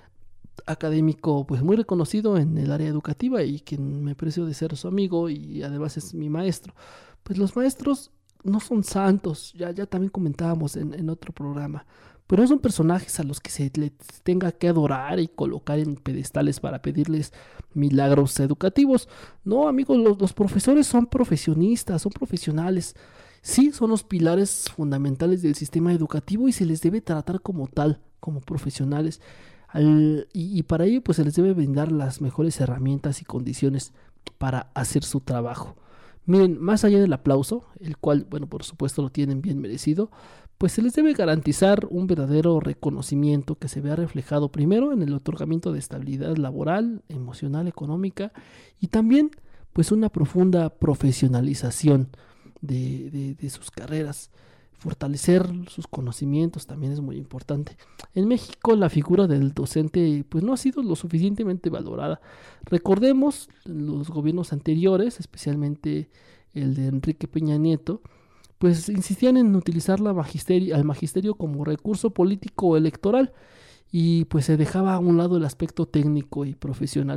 académico pues muy reconocido en el área educativa y quien me aprecio de ser su amigo y además es mi maestro, pues los maestros no son santos, ya, ya también comentábamos en, en otro programa, pero no son personajes a los que se les tenga que adorar y colocar en pedestales para pedirles milagros educativos. No, amigos, los, los profesores son profesionistas, son profesionales. Sí, son los pilares fundamentales del sistema educativo y se les debe tratar como tal, como profesionales. Al, y, y para ello pues se les debe brindar las mejores herramientas y condiciones para hacer su trabajo. Miren, más allá del aplauso, el cual, bueno, por supuesto lo tienen bien merecido, pues se les debe garantizar un verdadero reconocimiento que se vea reflejado primero en el otorgamiento de estabilidad laboral, emocional, económica y también pues una profunda profesionalización de, de, de sus carreras. Fortalecer sus conocimientos también es muy importante. En México la figura del docente pues no ha sido lo suficientemente valorada. Recordemos los gobiernos anteriores, especialmente el de Enrique Peña Nieto, pues insistían en utilizar la magisterio, al magisterio como recurso político electoral y pues se dejaba a un lado el aspecto técnico y profesional.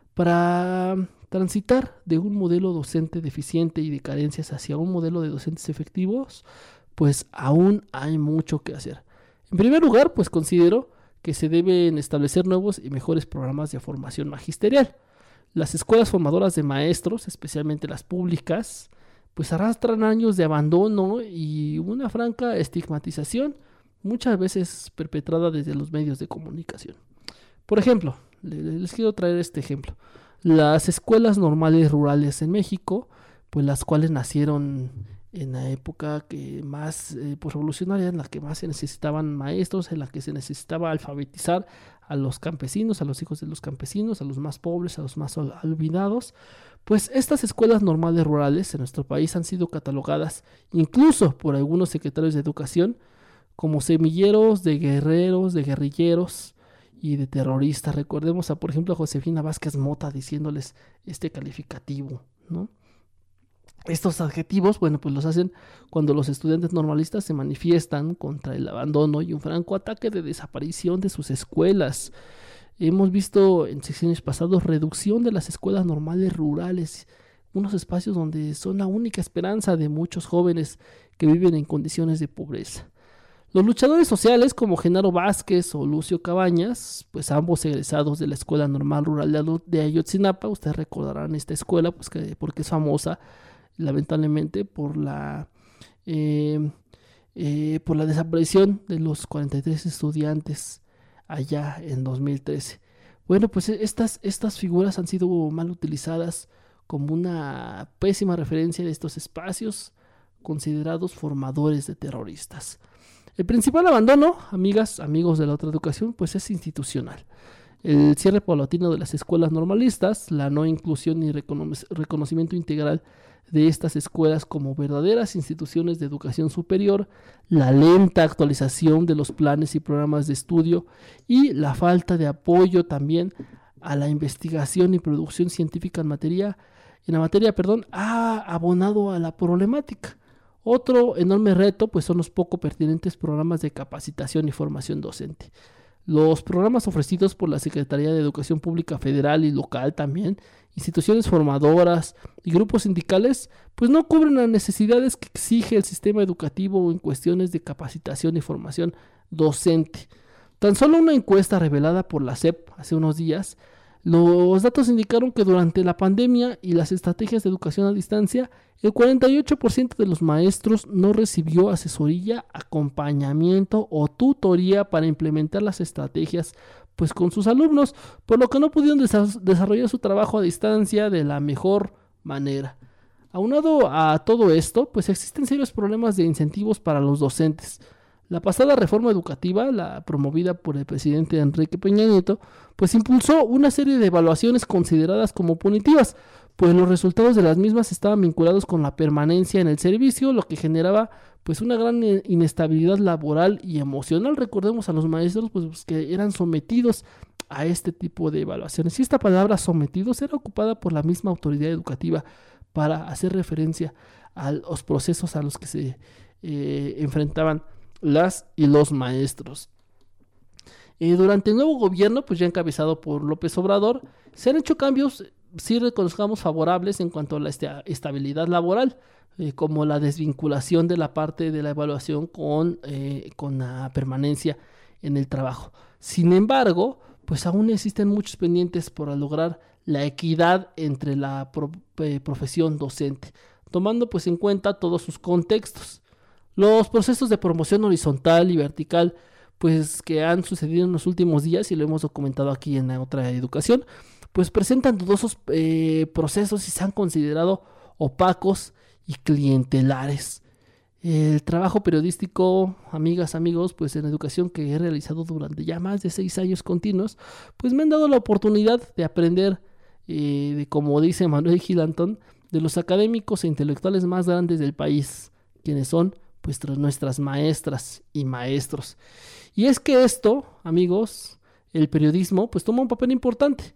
Para transitar de un modelo docente deficiente y de carencias hacia un modelo de docentes efectivos, pues aún hay mucho que hacer. En primer lugar, pues considero que se deben establecer nuevos y mejores programas de formación magisterial. Las escuelas formadoras de maestros, especialmente las públicas, pues arrastran años de abandono y una franca estigmatización, muchas veces perpetrada desde los medios de comunicación. Por ejemplo, les quiero traer este ejemplo. Las escuelas normales rurales en México, pues las cuales nacieron en la época que más eh, pues revolucionaria, en la que más se necesitaban maestros, en la que se necesitaba alfabetizar a los campesinos, a los hijos de los campesinos, a los más pobres, a los más olvidados, pues estas escuelas normales rurales en nuestro país han sido catalogadas incluso por algunos secretarios de educación como semilleros de guerreros, de guerrilleros y de terroristas. Recordemos a, por ejemplo, a Josefina Vázquez Mota diciéndoles este calificativo, ¿no? Estos adjetivos, bueno, pues los hacen cuando los estudiantes normalistas se manifiestan contra el abandono y un franco ataque de desaparición de sus escuelas. Hemos visto en secciones pasadas reducción de las escuelas normales rurales, unos espacios donde son la única esperanza de muchos jóvenes que viven en condiciones de pobreza. Los luchadores sociales como Genaro Vázquez o Lucio Cabañas, pues ambos egresados de la Escuela Normal Rural de Ayotzinapa, ustedes recordarán esta escuela pues que, porque es famosa lamentablemente por la eh, eh, por la desaparición de los cuarenta y tres estudiantes allá en dos mil trece. Bueno, pues estas, estas figuras han sido mal utilizadas como una pésima referencia de estos espacios considerados formadores de terroristas. El principal abandono, amigas, amigos de la otra educación, pues es institucional. El cierre paulatino de las escuelas normalistas, la no inclusión y recono- reconocimiento integral de estas escuelas como verdaderas instituciones de educación superior, la lenta actualización de los planes y programas de estudio y la falta de apoyo también a la investigación y producción científica en materia, en la materia, perdón, ha abonado a la problemática. Otro enorme reto pues son los poco pertinentes programas de capacitación y formación docente. Los programas ofrecidos por la Secretaría de Educación Pública Federal y local también, instituciones formadoras y grupos sindicales, pues no cubren las necesidades que exige el sistema educativo en cuestiones de capacitación y formación docente. Tan solo una encuesta revelada por la S E P hace unos días, los datos indicaron que durante la pandemia y las estrategias de educación a distancia, el cuarenta y ocho por ciento de los maestros no recibió asesoría, acompañamiento o tutoría para implementar las estrategias pues con sus alumnos, por lo que no pudieron desa- desarrollar su trabajo a distancia de la mejor manera. Aunado a todo esto, pues existen serios problemas de incentivos para los docentes. La pasada reforma educativa, la promovida por el presidente Enrique Peña Nieto, pues impulsó una serie de evaluaciones consideradas como punitivas, pues los resultados de las mismas estaban vinculados con la permanencia en el servicio, lo que generaba pues una gran inestabilidad laboral y emocional. Recordemos a los maestros pues que eran sometidos a este tipo de evaluaciones. Y esta palabra sometidos era ocupada por la misma autoridad educativa para hacer referencia a los procesos a los que se eh, enfrentaban las y los maestros. Eh, durante el nuevo gobierno, pues ya encabezado por López Obrador, se han hecho cambios, sí reconozcamos, favorables en cuanto a la est- estabilidad laboral, eh, como la desvinculación de la parte de la evaluación con, eh, con la permanencia en el trabajo. Sin embargo, pues aún existen muchos pendientes por lograr la equidad entre la pro- eh, profesión docente, tomando pues en cuenta todos sus contextos. Los procesos de promoción horizontal y vertical, pues que han sucedido en los últimos días y lo hemos documentado aquí en la otra educación, pues presentan dudosos eh, procesos y se han considerado opacos y clientelares. El trabajo periodístico, amigas, amigos, pues en educación que he realizado durante ya más de seis años continuos, pues me han dado la oportunidad de aprender, eh, de como dice Manuel Gilantón, de los académicos e intelectuales más grandes del país, quienes son pues nuestras maestras y maestros. Y es que esto, amigos, el periodismo, pues toma un papel importante.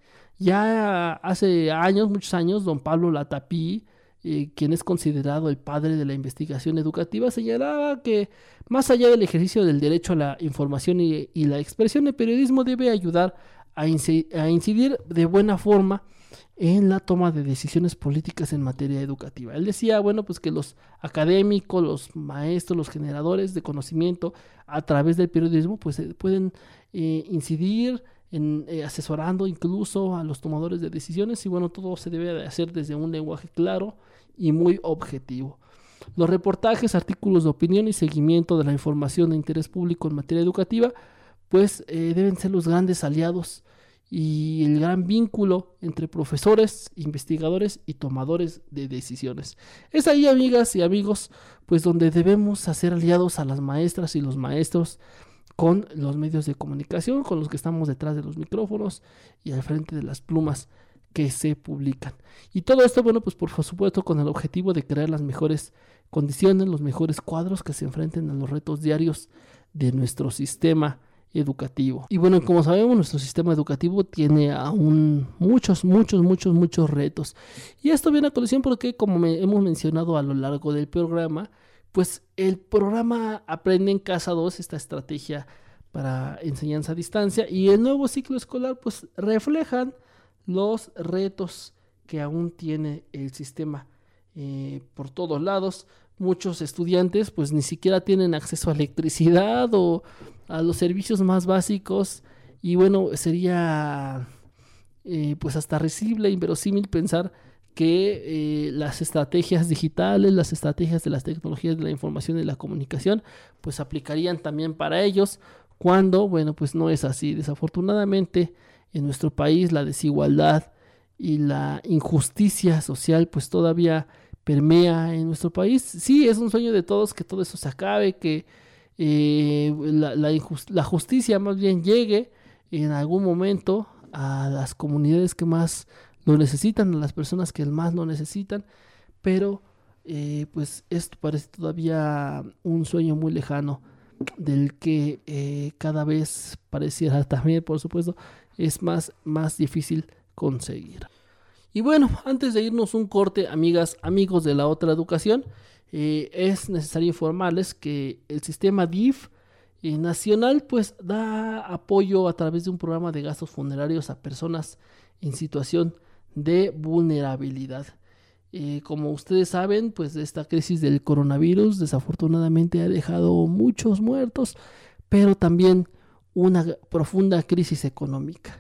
Ya hace años, muchos años, don Pablo Latapí, eh, quien es considerado el padre de la investigación educativa, señalaba que más allá del ejercicio del derecho a la información y, y la expresión, el periodismo debe ayudar a, inci- a incidir de buena forma en la toma de decisiones políticas en materia educativa. Él decía, bueno, pues que los académicos, los maestros, los generadores de conocimiento a través del periodismo, pues eh, pueden eh, incidir en eh, asesorando incluso a los tomadores de decisiones y bueno, todo se debe de hacer desde un lenguaje claro y muy objetivo. Los reportajes, artículos de opinión y seguimiento de la información de interés público en materia educativa, pues eh, deben ser los grandes aliados y el gran vínculo entre profesores, investigadores y tomadores de decisiones. Es ahí, amigas y amigos, pues donde debemos hacer aliados a las maestras y los maestros con los medios de comunicación, con los que estamos detrás de los micrófonos y al frente de las plumas que se publican. Y todo esto, bueno, pues por supuesto con el objetivo de crear las mejores condiciones, los mejores cuadros que se enfrenten a los retos diarios de nuestro sistema educativo. Y bueno, como sabemos, nuestro sistema educativo tiene aún muchos, muchos, muchos, muchos retos. Y esto viene a colación porque, como me, hemos mencionado a lo largo del programa, pues el programa Aprende en Casa dos, esta estrategia para enseñanza a distancia, y el nuevo ciclo escolar, pues reflejan los retos que aún tiene el sistema eh, por todos lados. Muchos estudiantes pues ni siquiera tienen acceso a electricidad o a los servicios más básicos, y bueno, sería eh, pues hasta risible, inverosímil pensar que eh, las estrategias digitales, las estrategias de las tecnologías de la información y la comunicación pues aplicarían también para ellos, cuando bueno, pues no es así. Desafortunadamente en nuestro país la desigualdad y la injusticia social pues todavía permea en nuestro país. Sí, es un sueño de todos que todo eso se acabe, que eh, la, la, injust- la justicia más bien llegue en algún momento a las comunidades que más lo necesitan, a las personas que más lo necesitan, pero eh, pues esto parece todavía un sueño muy lejano, del que eh, cada vez pareciera también, por supuesto, es más, más difícil conseguir. Y bueno, antes de irnos un corte, amigas, amigos de la otra educación, eh, es necesario informarles que el sistema D I F eh, nacional pues da apoyo a través de un programa de gastos funerarios a personas en situación de vulnerabilidad. Eh, como ustedes saben, pues esta crisis del coronavirus desafortunadamente ha dejado muchos muertos, pero también una profunda crisis económica.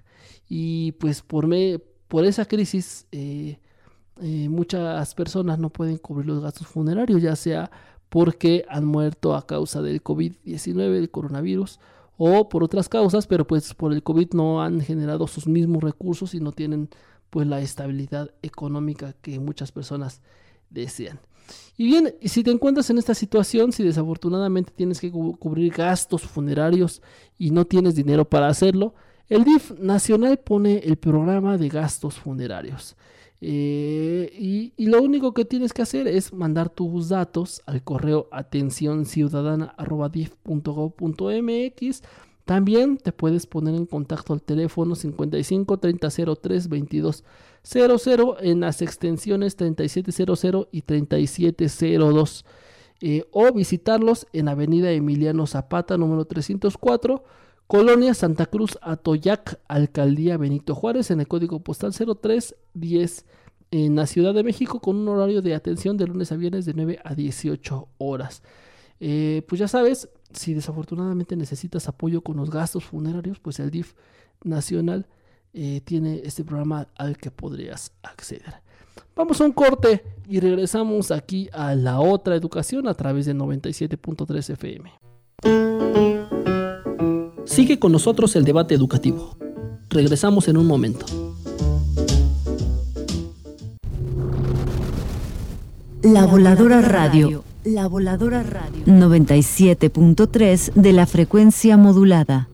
Y pues por, me, por esa crisis eh, eh, muchas personas no pueden cubrir los gastos funerarios, ya sea porque han muerto a causa del covid diecinueve, del coronavirus, o por otras causas, pero pues por el COVID no han generado sus mismos recursos y no tienen pues la estabilidad económica que muchas personas desean. Y bien, si te encuentras en esta situación, si desafortunadamente tienes que cu- cubrir gastos funerarios y no tienes dinero para hacerlo, el D I F nacional pone el programa de gastos funerarios. Eh, y, y lo único que tienes que hacer es mandar tus datos al correo atención ciudadana arroba dif punto gob punto mx. También te puedes poner en contacto al teléfono cincuenta y cinco, treinta, cero tres, veintidós cero cero en las extensiones treinta y siete cero cero y treinta y siete cero dos, eh, o visitarlos en Avenida Emiliano Zapata, número trescientos cuatro, Colonia Santa Cruz, Atoyac, Alcaldía Benito Juárez, en el código postal cero tres diez en la Ciudad de México, con un horario de atención de lunes a viernes de nueve a dieciocho horas. Eh, pues ya sabes, si desafortunadamente necesitas apoyo con los gastos funerarios, pues el D I F nacional eh, tiene este programa al que podrías acceder. Vamos a un corte y regresamos aquí a La Otra Educación a través de noventa y siete punto tres F M. Sigue con nosotros el debate educativo. Regresamos en un momento. La Voladora Radio. La Voladora Radio. noventa y siete punto tres de la frecuencia modulada.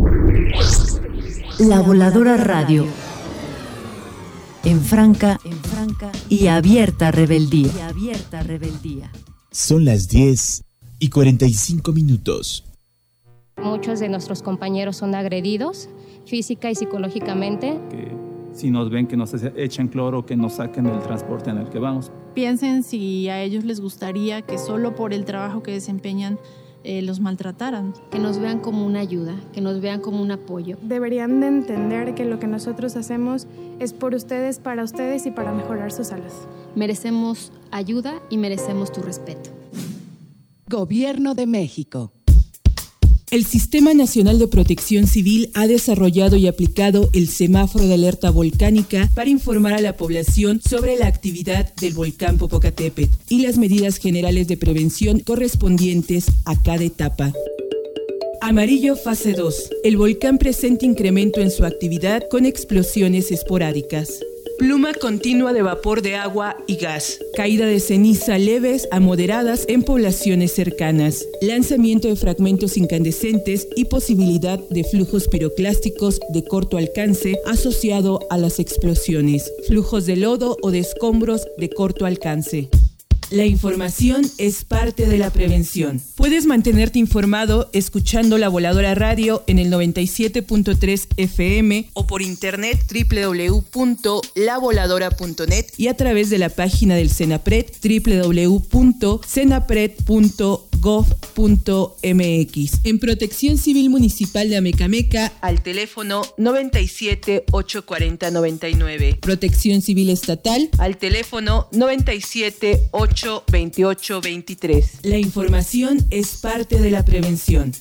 La Voladora Radio. En franca, en franca y abierta rebeldía. Y abierta rebeldía. Son las diez y cuarenta y cinco minutos. Muchos de nuestros compañeros son agredidos física y psicológicamente. Que si nos ven que nos echan cloro, que nos saquen del transporte en el que vamos. Piensen si a ellos les gustaría que solo por el trabajo que desempeñan eh, los maltrataran. Que nos vean como una ayuda, que nos vean como un apoyo. Deberían de entender que lo que nosotros hacemos es por ustedes, para ustedes y para mejorar sus salas. Merecemos ayuda y merecemos tu respeto. Gobierno de México. El Sistema Nacional de Protección Civil ha desarrollado y aplicado el semáforo de alerta volcánica para informar a la población sobre la actividad del volcán Popocatépetl y las medidas generales de prevención correspondientes a cada etapa. Amarillo fase dos. El volcán presenta incremento en su actividad con explosiones esporádicas. Pluma continua de vapor de agua y gas. Caída de ceniza leves a moderadas en poblaciones cercanas. Lanzamiento de fragmentos incandescentes y posibilidad de flujos piroclásticos de corto alcance asociado a las explosiones. Flujos de lodo o de escombros de corto alcance. La información es parte de la prevención. Puedes mantenerte informado escuchando La Voladora Radio en el noventa y siete punto tres F M o por internet doble u doble u doble u punto la voladora punto net y a través de la página del CENAPRED doble u doble u doble u punto cenapred punto gov punto m x. En Protección Civil Municipal de Amecameca al teléfono noventa y siete, ochocientos cuarenta, noventa y nueve. Protección Civil Estatal al teléfono noventa y siete, ochocientos veintiocho, veintitrés. La información es parte de la prevención.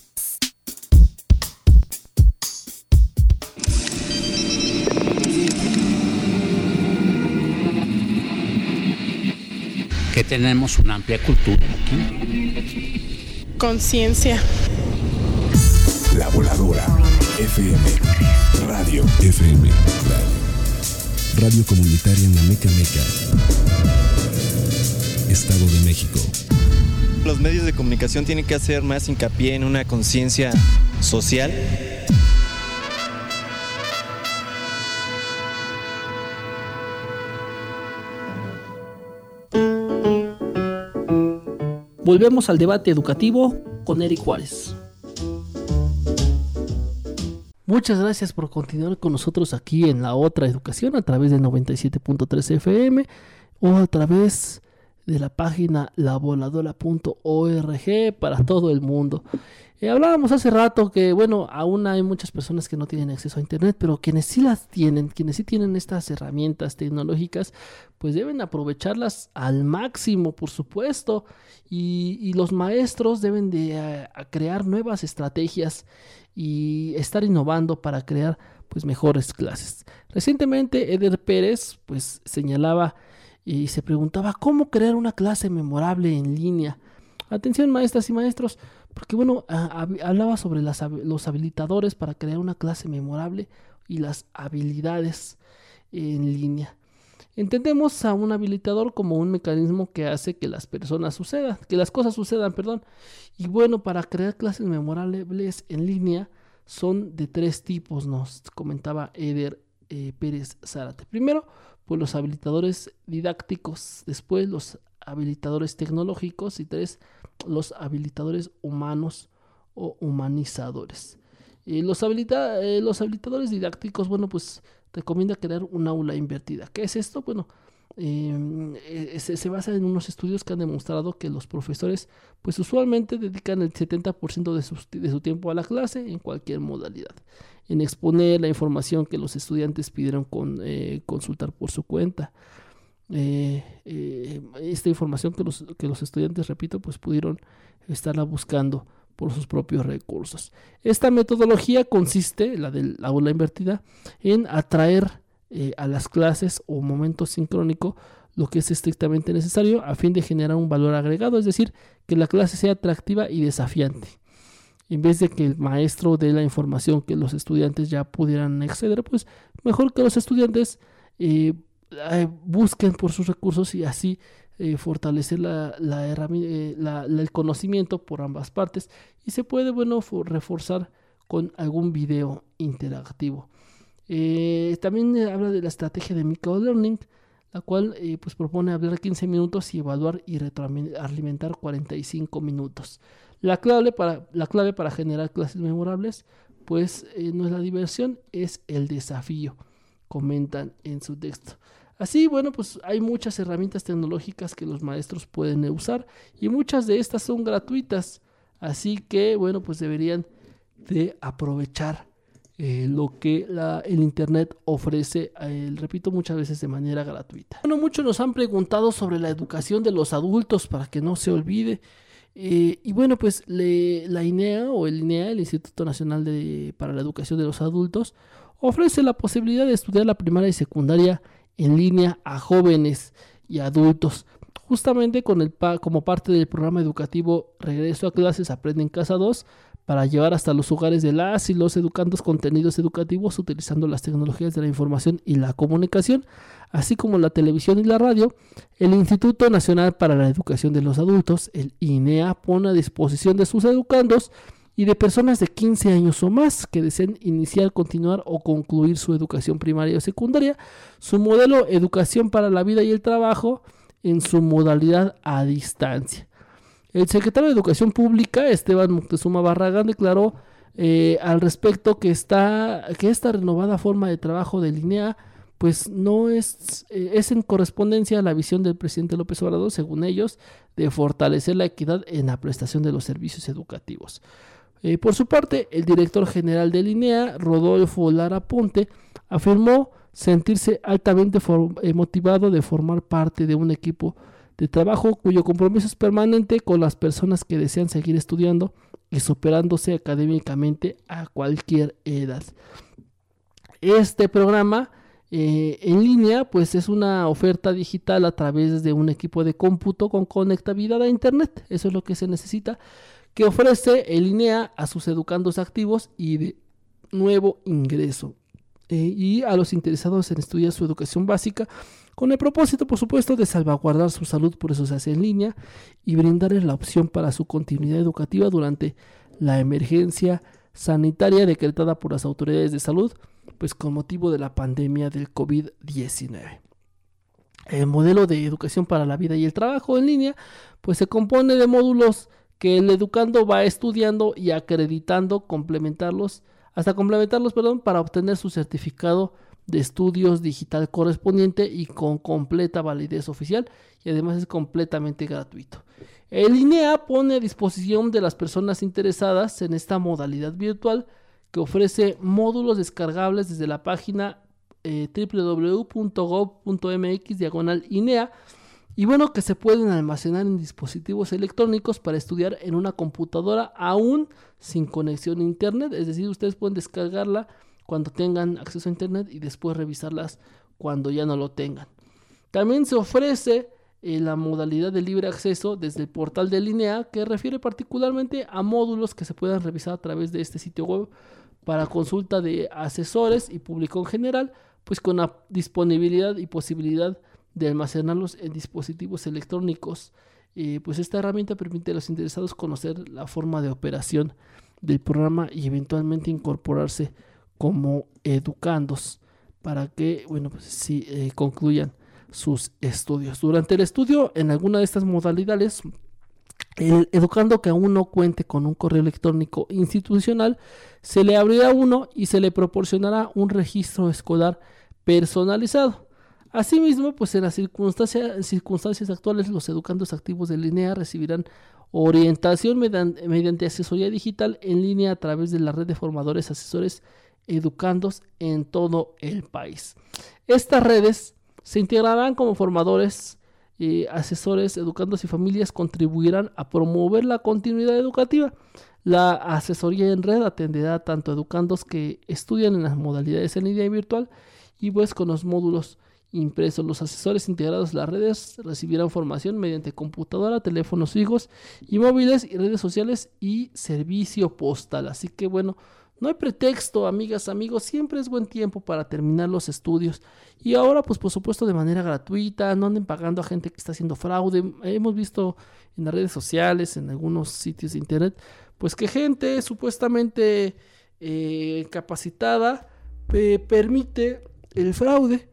Que tenemos una amplia cultura aquí. Conciencia. La Voladora F M. Radio F M. Radio. Radio Comunitaria en Amecameca, Estado de México. Los medios de comunicación tienen que hacer más hincapié en una conciencia social. Volvemos al debate educativo con Eric Juárez. Muchas gracias por continuar con nosotros aquí en La Otra Educación a través del noventa y siete punto tres F M o a través de la página la voladora punto org para todo el mundo. Eh, hablábamos hace rato que, bueno, aún hay muchas personas que no tienen acceso a internet, pero quienes sí las tienen, quienes sí tienen estas herramientas tecnológicas, pues deben aprovecharlas al máximo, por supuesto, y, y los maestros deben de a, a crear nuevas estrategias y estar innovando para crear pues mejores clases. Recientemente Eder Pérez pues señalaba y se preguntaba cómo crear una clase memorable en línea. Atención, maestras y maestros, porque bueno, a, a, hablaba sobre las, los habilitadores para crear una clase memorable y las habilidades en línea. Entendemos a un habilitador como un mecanismo que hace que las personas sucedan, que las cosas sucedan, perdón. Y bueno, para crear clases memorables en línea son de tres tipos, nos comentaba Eder eh, Pérez Zárate. Primero, pues los habilitadores didácticos, después los habilitadores tecnológicos y tres, los habilitadores humanos o humanizadores. Eh, los, habilita eh, los habilitadores didácticos, bueno, pues recomienda crear un aula invertida. ¿Qué es esto? Bueno, eh, se, se basa en unos estudios que han demostrado que los profesores pues usualmente dedican el setenta por ciento de su, de su tiempo a la clase en cualquier modalidad, en exponer la información que los estudiantes pidieron con, eh, consultar por su cuenta. Eh, eh, esta información que los, que los estudiantes, repito, pues pudieron estarla buscando por sus propios recursos. Esta metodología consiste, la del aula invertida, en atraer eh, a las clases o momento sincrónico lo que es estrictamente necesario a fin de generar un valor agregado, es decir, que la clase sea atractiva y desafiante. En vez de que el maestro dé la información que los estudiantes ya pudieran acceder, pues mejor que los estudiantes eh, eh, busquen por sus recursos y así Eh, fortalecer la, la eh, la, la, el conocimiento por ambas partes, y se puede, bueno, for, reforzar con algún video interactivo. Eh, también eh, habla de la estrategia de microlearning, la cual eh, pues propone hablar quince minutos y evaluar y retroalimentar cuarenta y cinco minutos. La clave para, la clave para generar clases memorables pues eh, no es la diversión, es el desafío, comentan en su texto. Así, bueno, pues hay muchas herramientas tecnológicas que los maestros pueden usar y muchas de estas son gratuitas. Así que, bueno, pues deberían de aprovechar eh, lo que la, el internet ofrece, eh, repito, muchas veces de manera gratuita. Bueno, muchos nos han preguntado sobre la educación de los adultos para que no se olvide. Eh, y bueno, pues le, la I N E A o el I N E A, el Instituto Nacional de, para la Educación de los Adultos, ofrece la posibilidad de estudiar la primaria y secundaria en línea a jóvenes y adultos, justamente con el pa como parte del programa educativo Regreso a Clases Aprende en Casa dos, para llevar hasta los hogares de las y los educandos contenidos educativos utilizando las tecnologías de la información y la comunicación, así como la televisión y la radio. El Instituto Nacional para la Educación de los Adultos, el I N E A, pone a disposición de sus educandos y de personas de quince años o más que deseen iniciar, continuar o concluir su educación primaria o secundaria, su modelo Educación para la Vida y el Trabajo, en su modalidad a distancia. El secretario de Educación Pública, Esteban Moctezuma Barragán, declaró eh, al respecto que, está, que esta renovada forma de trabajo de Linea pues no es, eh, es en correspondencia a la visión del presidente López Obrador, según ellos, de fortalecer la equidad en la prestación de los servicios educativos. Eh, por su parte, el director general de Linea, Rodolfo Lara Ponte, afirmó sentirse altamente for- eh, motivado de formar parte de un equipo de trabajo cuyo compromiso es permanente con las personas que desean seguir estudiando y superándose académicamente a cualquier edad. Este programa eh, en línea pues es una oferta digital a través de un equipo de cómputo con conectabilidad a internet, eso es lo que se necesita, que ofrece el Linea a sus educandos activos y de nuevo ingreso eh, y a los interesados en estudiar su educación básica, con el propósito, por supuesto, de salvaguardar su salud, por eso se hace en línea, y brindarles la opción para su continuidad educativa durante la emergencia sanitaria decretada por las autoridades de salud, pues con motivo de la pandemia del COVID diecinueve. El modelo de educación para la vida y el trabajo en línea, pues se compone de módulos que el educando va estudiando y acreditando, complementarlos, hasta complementarlos, perdón, para obtener su certificado de estudios digital correspondiente y con completa validez oficial, y además es completamente gratuito. El Linea pone a disposición de las personas interesadas en esta modalidad virtual que ofrece módulos descargables desde la página eh, doble u doble u doble u punto gob punto eme equis diagonal Linea, y bueno, que se pueden almacenar en dispositivos electrónicos para estudiar en una computadora aún sin conexión a internet, es decir, ustedes pueden descargarla cuando tengan acceso a internet y después revisarlas cuando ya no lo tengan. También se ofrece eh, la modalidad de libre acceso desde el portal de Linea, que refiere particularmente a módulos que se puedan revisar a través de este sitio web para consulta de asesores y público en general, pues con la disponibilidad y posibilidad de almacenarlos en dispositivos electrónicos. Eh, pues esta herramienta permite a los interesados conocer la forma de operación del programa y eventualmente incorporarse como educandos para que, bueno, pues sí, eh, concluyan sus estudios. Durante el estudio en alguna de estas modalidades, el educando que aún no cuente con un correo electrónico institucional, se le abrirá uno y se le proporcionará un registro escolar personalizado. Asimismo, pues en las circunstancias, en circunstancias actuales, los educandos activos de Linea recibirán orientación mediante, mediante asesoría digital en línea a través de la red de formadores, asesores, educandos en todo el país. Estas redes se integrarán como formadores, eh, asesores, educandos y familias contribuirán a promover la continuidad educativa. La asesoría en red atenderá tanto a educandos que estudian en las modalidades en línea y virtual y pues con los módulos impresos. Los asesores integrados en las redes recibirán formación mediante computadora, teléfonos fijos y móviles y redes sociales y servicio postal. Así que bueno, no hay pretexto, amigas, amigos, siempre es buen tiempo para terminar los estudios. Y ahora, pues por supuesto de manera gratuita, no anden pagando a gente que está haciendo fraude. Hemos visto en las redes sociales, en algunos sitios de internet, pues que gente supuestamente eh, capacitada eh, permite el fraude.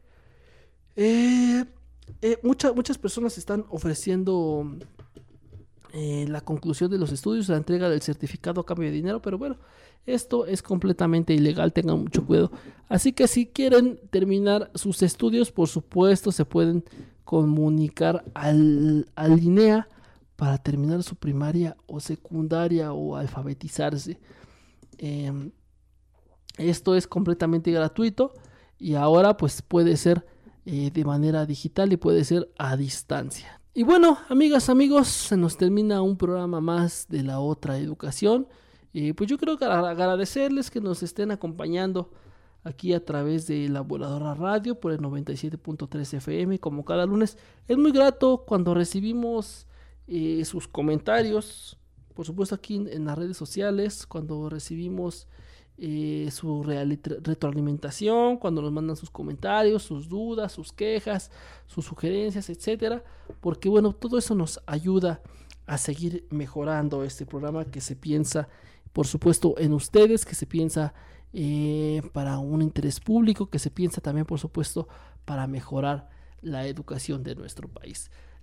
Eh, eh, mucha, muchas personas están ofreciendo eh, la conclusión de los estudios, la entrega del certificado a cambio de dinero, pero bueno, esto es completamente ilegal, tengan mucho cuidado. Así que si quieren terminar sus estudios, por supuesto se pueden comunicar al, al Linea para terminar su primaria o secundaria o alfabetizarse. Eh, esto es completamente gratuito y ahora pues puede ser eh, de manera digital y puede ser a distancia. Y bueno, amigas, amigos, se nos termina un programa más de La Otra Educación. Eh, pues yo creo que agradecerles que nos estén acompañando aquí a través de La Voladora Radio por el noventa y siete punto tres F M como cada lunes. Es muy grato cuando recibimos eh, sus comentarios, por supuesto aquí en, en las redes sociales, cuando recibimos eh, su real, retroalimentación, cuando nos mandan sus comentarios, sus dudas, sus quejas, sus sugerencias, etcétera, porque bueno, todo eso nos ayuda a seguir mejorando este programa que se piensa, por supuesto, en ustedes, que se piensa eh, para un interés público, que se piensa también, por supuesto, para mejorar la educación de nuestro país.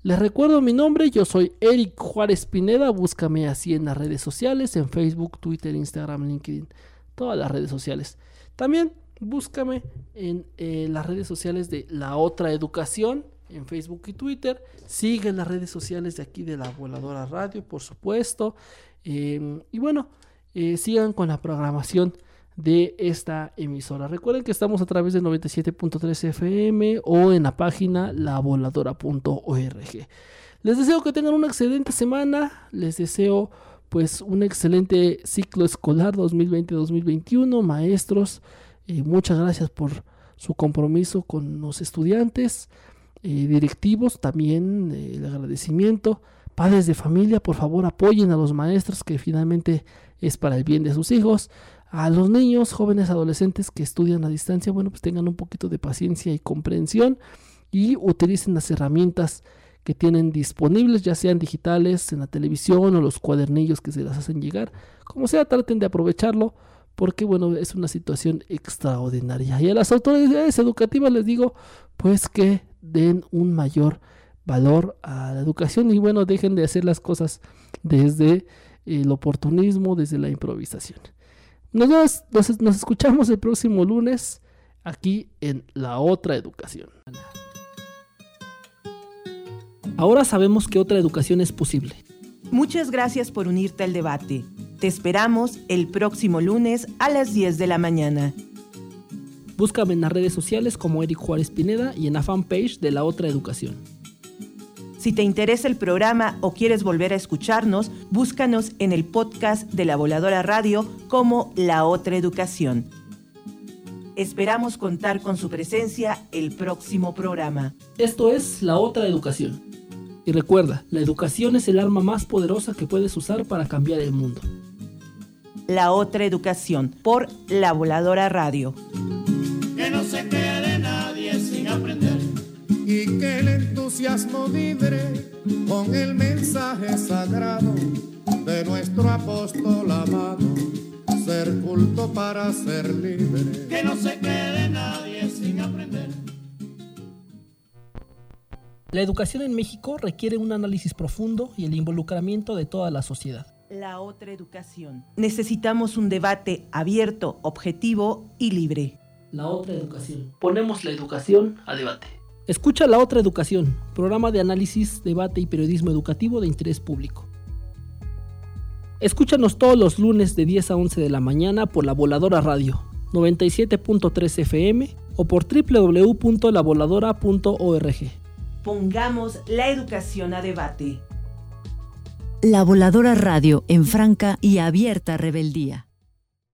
Les recuerdo mi nombre, yo soy Eric Juárez Pineda, búscame así en las redes sociales, en Facebook, Twitter, Instagram, LinkedIn, todas las redes sociales. También búscame en eh, las redes sociales de La Otra Educación, en Facebook y Twitter. Sigue las redes sociales de aquí de La Voladora Radio, por supuesto. Eh, y bueno, eh, sigan con la programación de esta emisora. Recuerden que estamos a través de noventa y siete punto tres F M o en la página la voladora punto org. Les deseo que tengan una excelente semana. Les deseo pues un excelente ciclo escolar dos mil veinte dos mil veintiuno. Maestros, eh, muchas gracias por su compromiso con los estudiantes, eh, directivos también, eh, el agradecimiento. Padres de familia, por favor apoyen a los maestros, que finalmente es para el bien de sus hijos. A los niños, jóvenes, adolescentes que estudian a distancia, bueno, pues tengan un poquito de paciencia y comprensión y utilicen las herramientas que tienen disponibles, ya sean digitales, en la televisión o los cuadernillos que se las hacen llegar. Como sea, traten de aprovecharlo porque, bueno, es una situación extraordinaria. Y a las autoridades educativas les digo, pues que den un mayor valor a la educación y, bueno, dejen de hacer las cosas desde el oportunismo, desde la improvisación. Nos, nos, nos escuchamos el próximo lunes aquí en La Otra Educación. Ahora sabemos que otra educación es posible. Muchas gracias por unirte al debate. Te esperamos el próximo lunes a las diez de la mañana. Búscame en las redes sociales como Eric Juárez Pineda y en la fanpage de La Otra Educación. Si te interesa el programa o quieres volver a escucharnos, búscanos en el podcast de La Voladora Radio como La Otra Educación. Esperamos contar con su presencia el próximo programa. Esto es La Otra Educación. Y recuerda, la educación es el arma más poderosa que puedes usar para cambiar el mundo. La Otra Educación por La Voladora Radio. Que no se quede nadie sin aprender. Y que el entusiasmo vibre con el mensaje sagrado de nuestro apóstol amado, ser culto para ser libre. Que no se quede nadie sin aprender. La educación en México requiere un análisis profundo y el involucramiento de toda la sociedad. La Otra Educación. Necesitamos un debate abierto, objetivo y libre. La Otra Educación. Ponemos la educación a debate. Escucha La Otra Educación, programa de análisis, debate y periodismo educativo de interés público. Escúchanos todos los lunes de diez a once de la mañana por La Voladora Radio, noventa y siete punto tres F M o por doble u doble u doble u punto la voladora punto org. Pongamos la educación a debate. La Voladora Radio en franca y abierta rebeldía.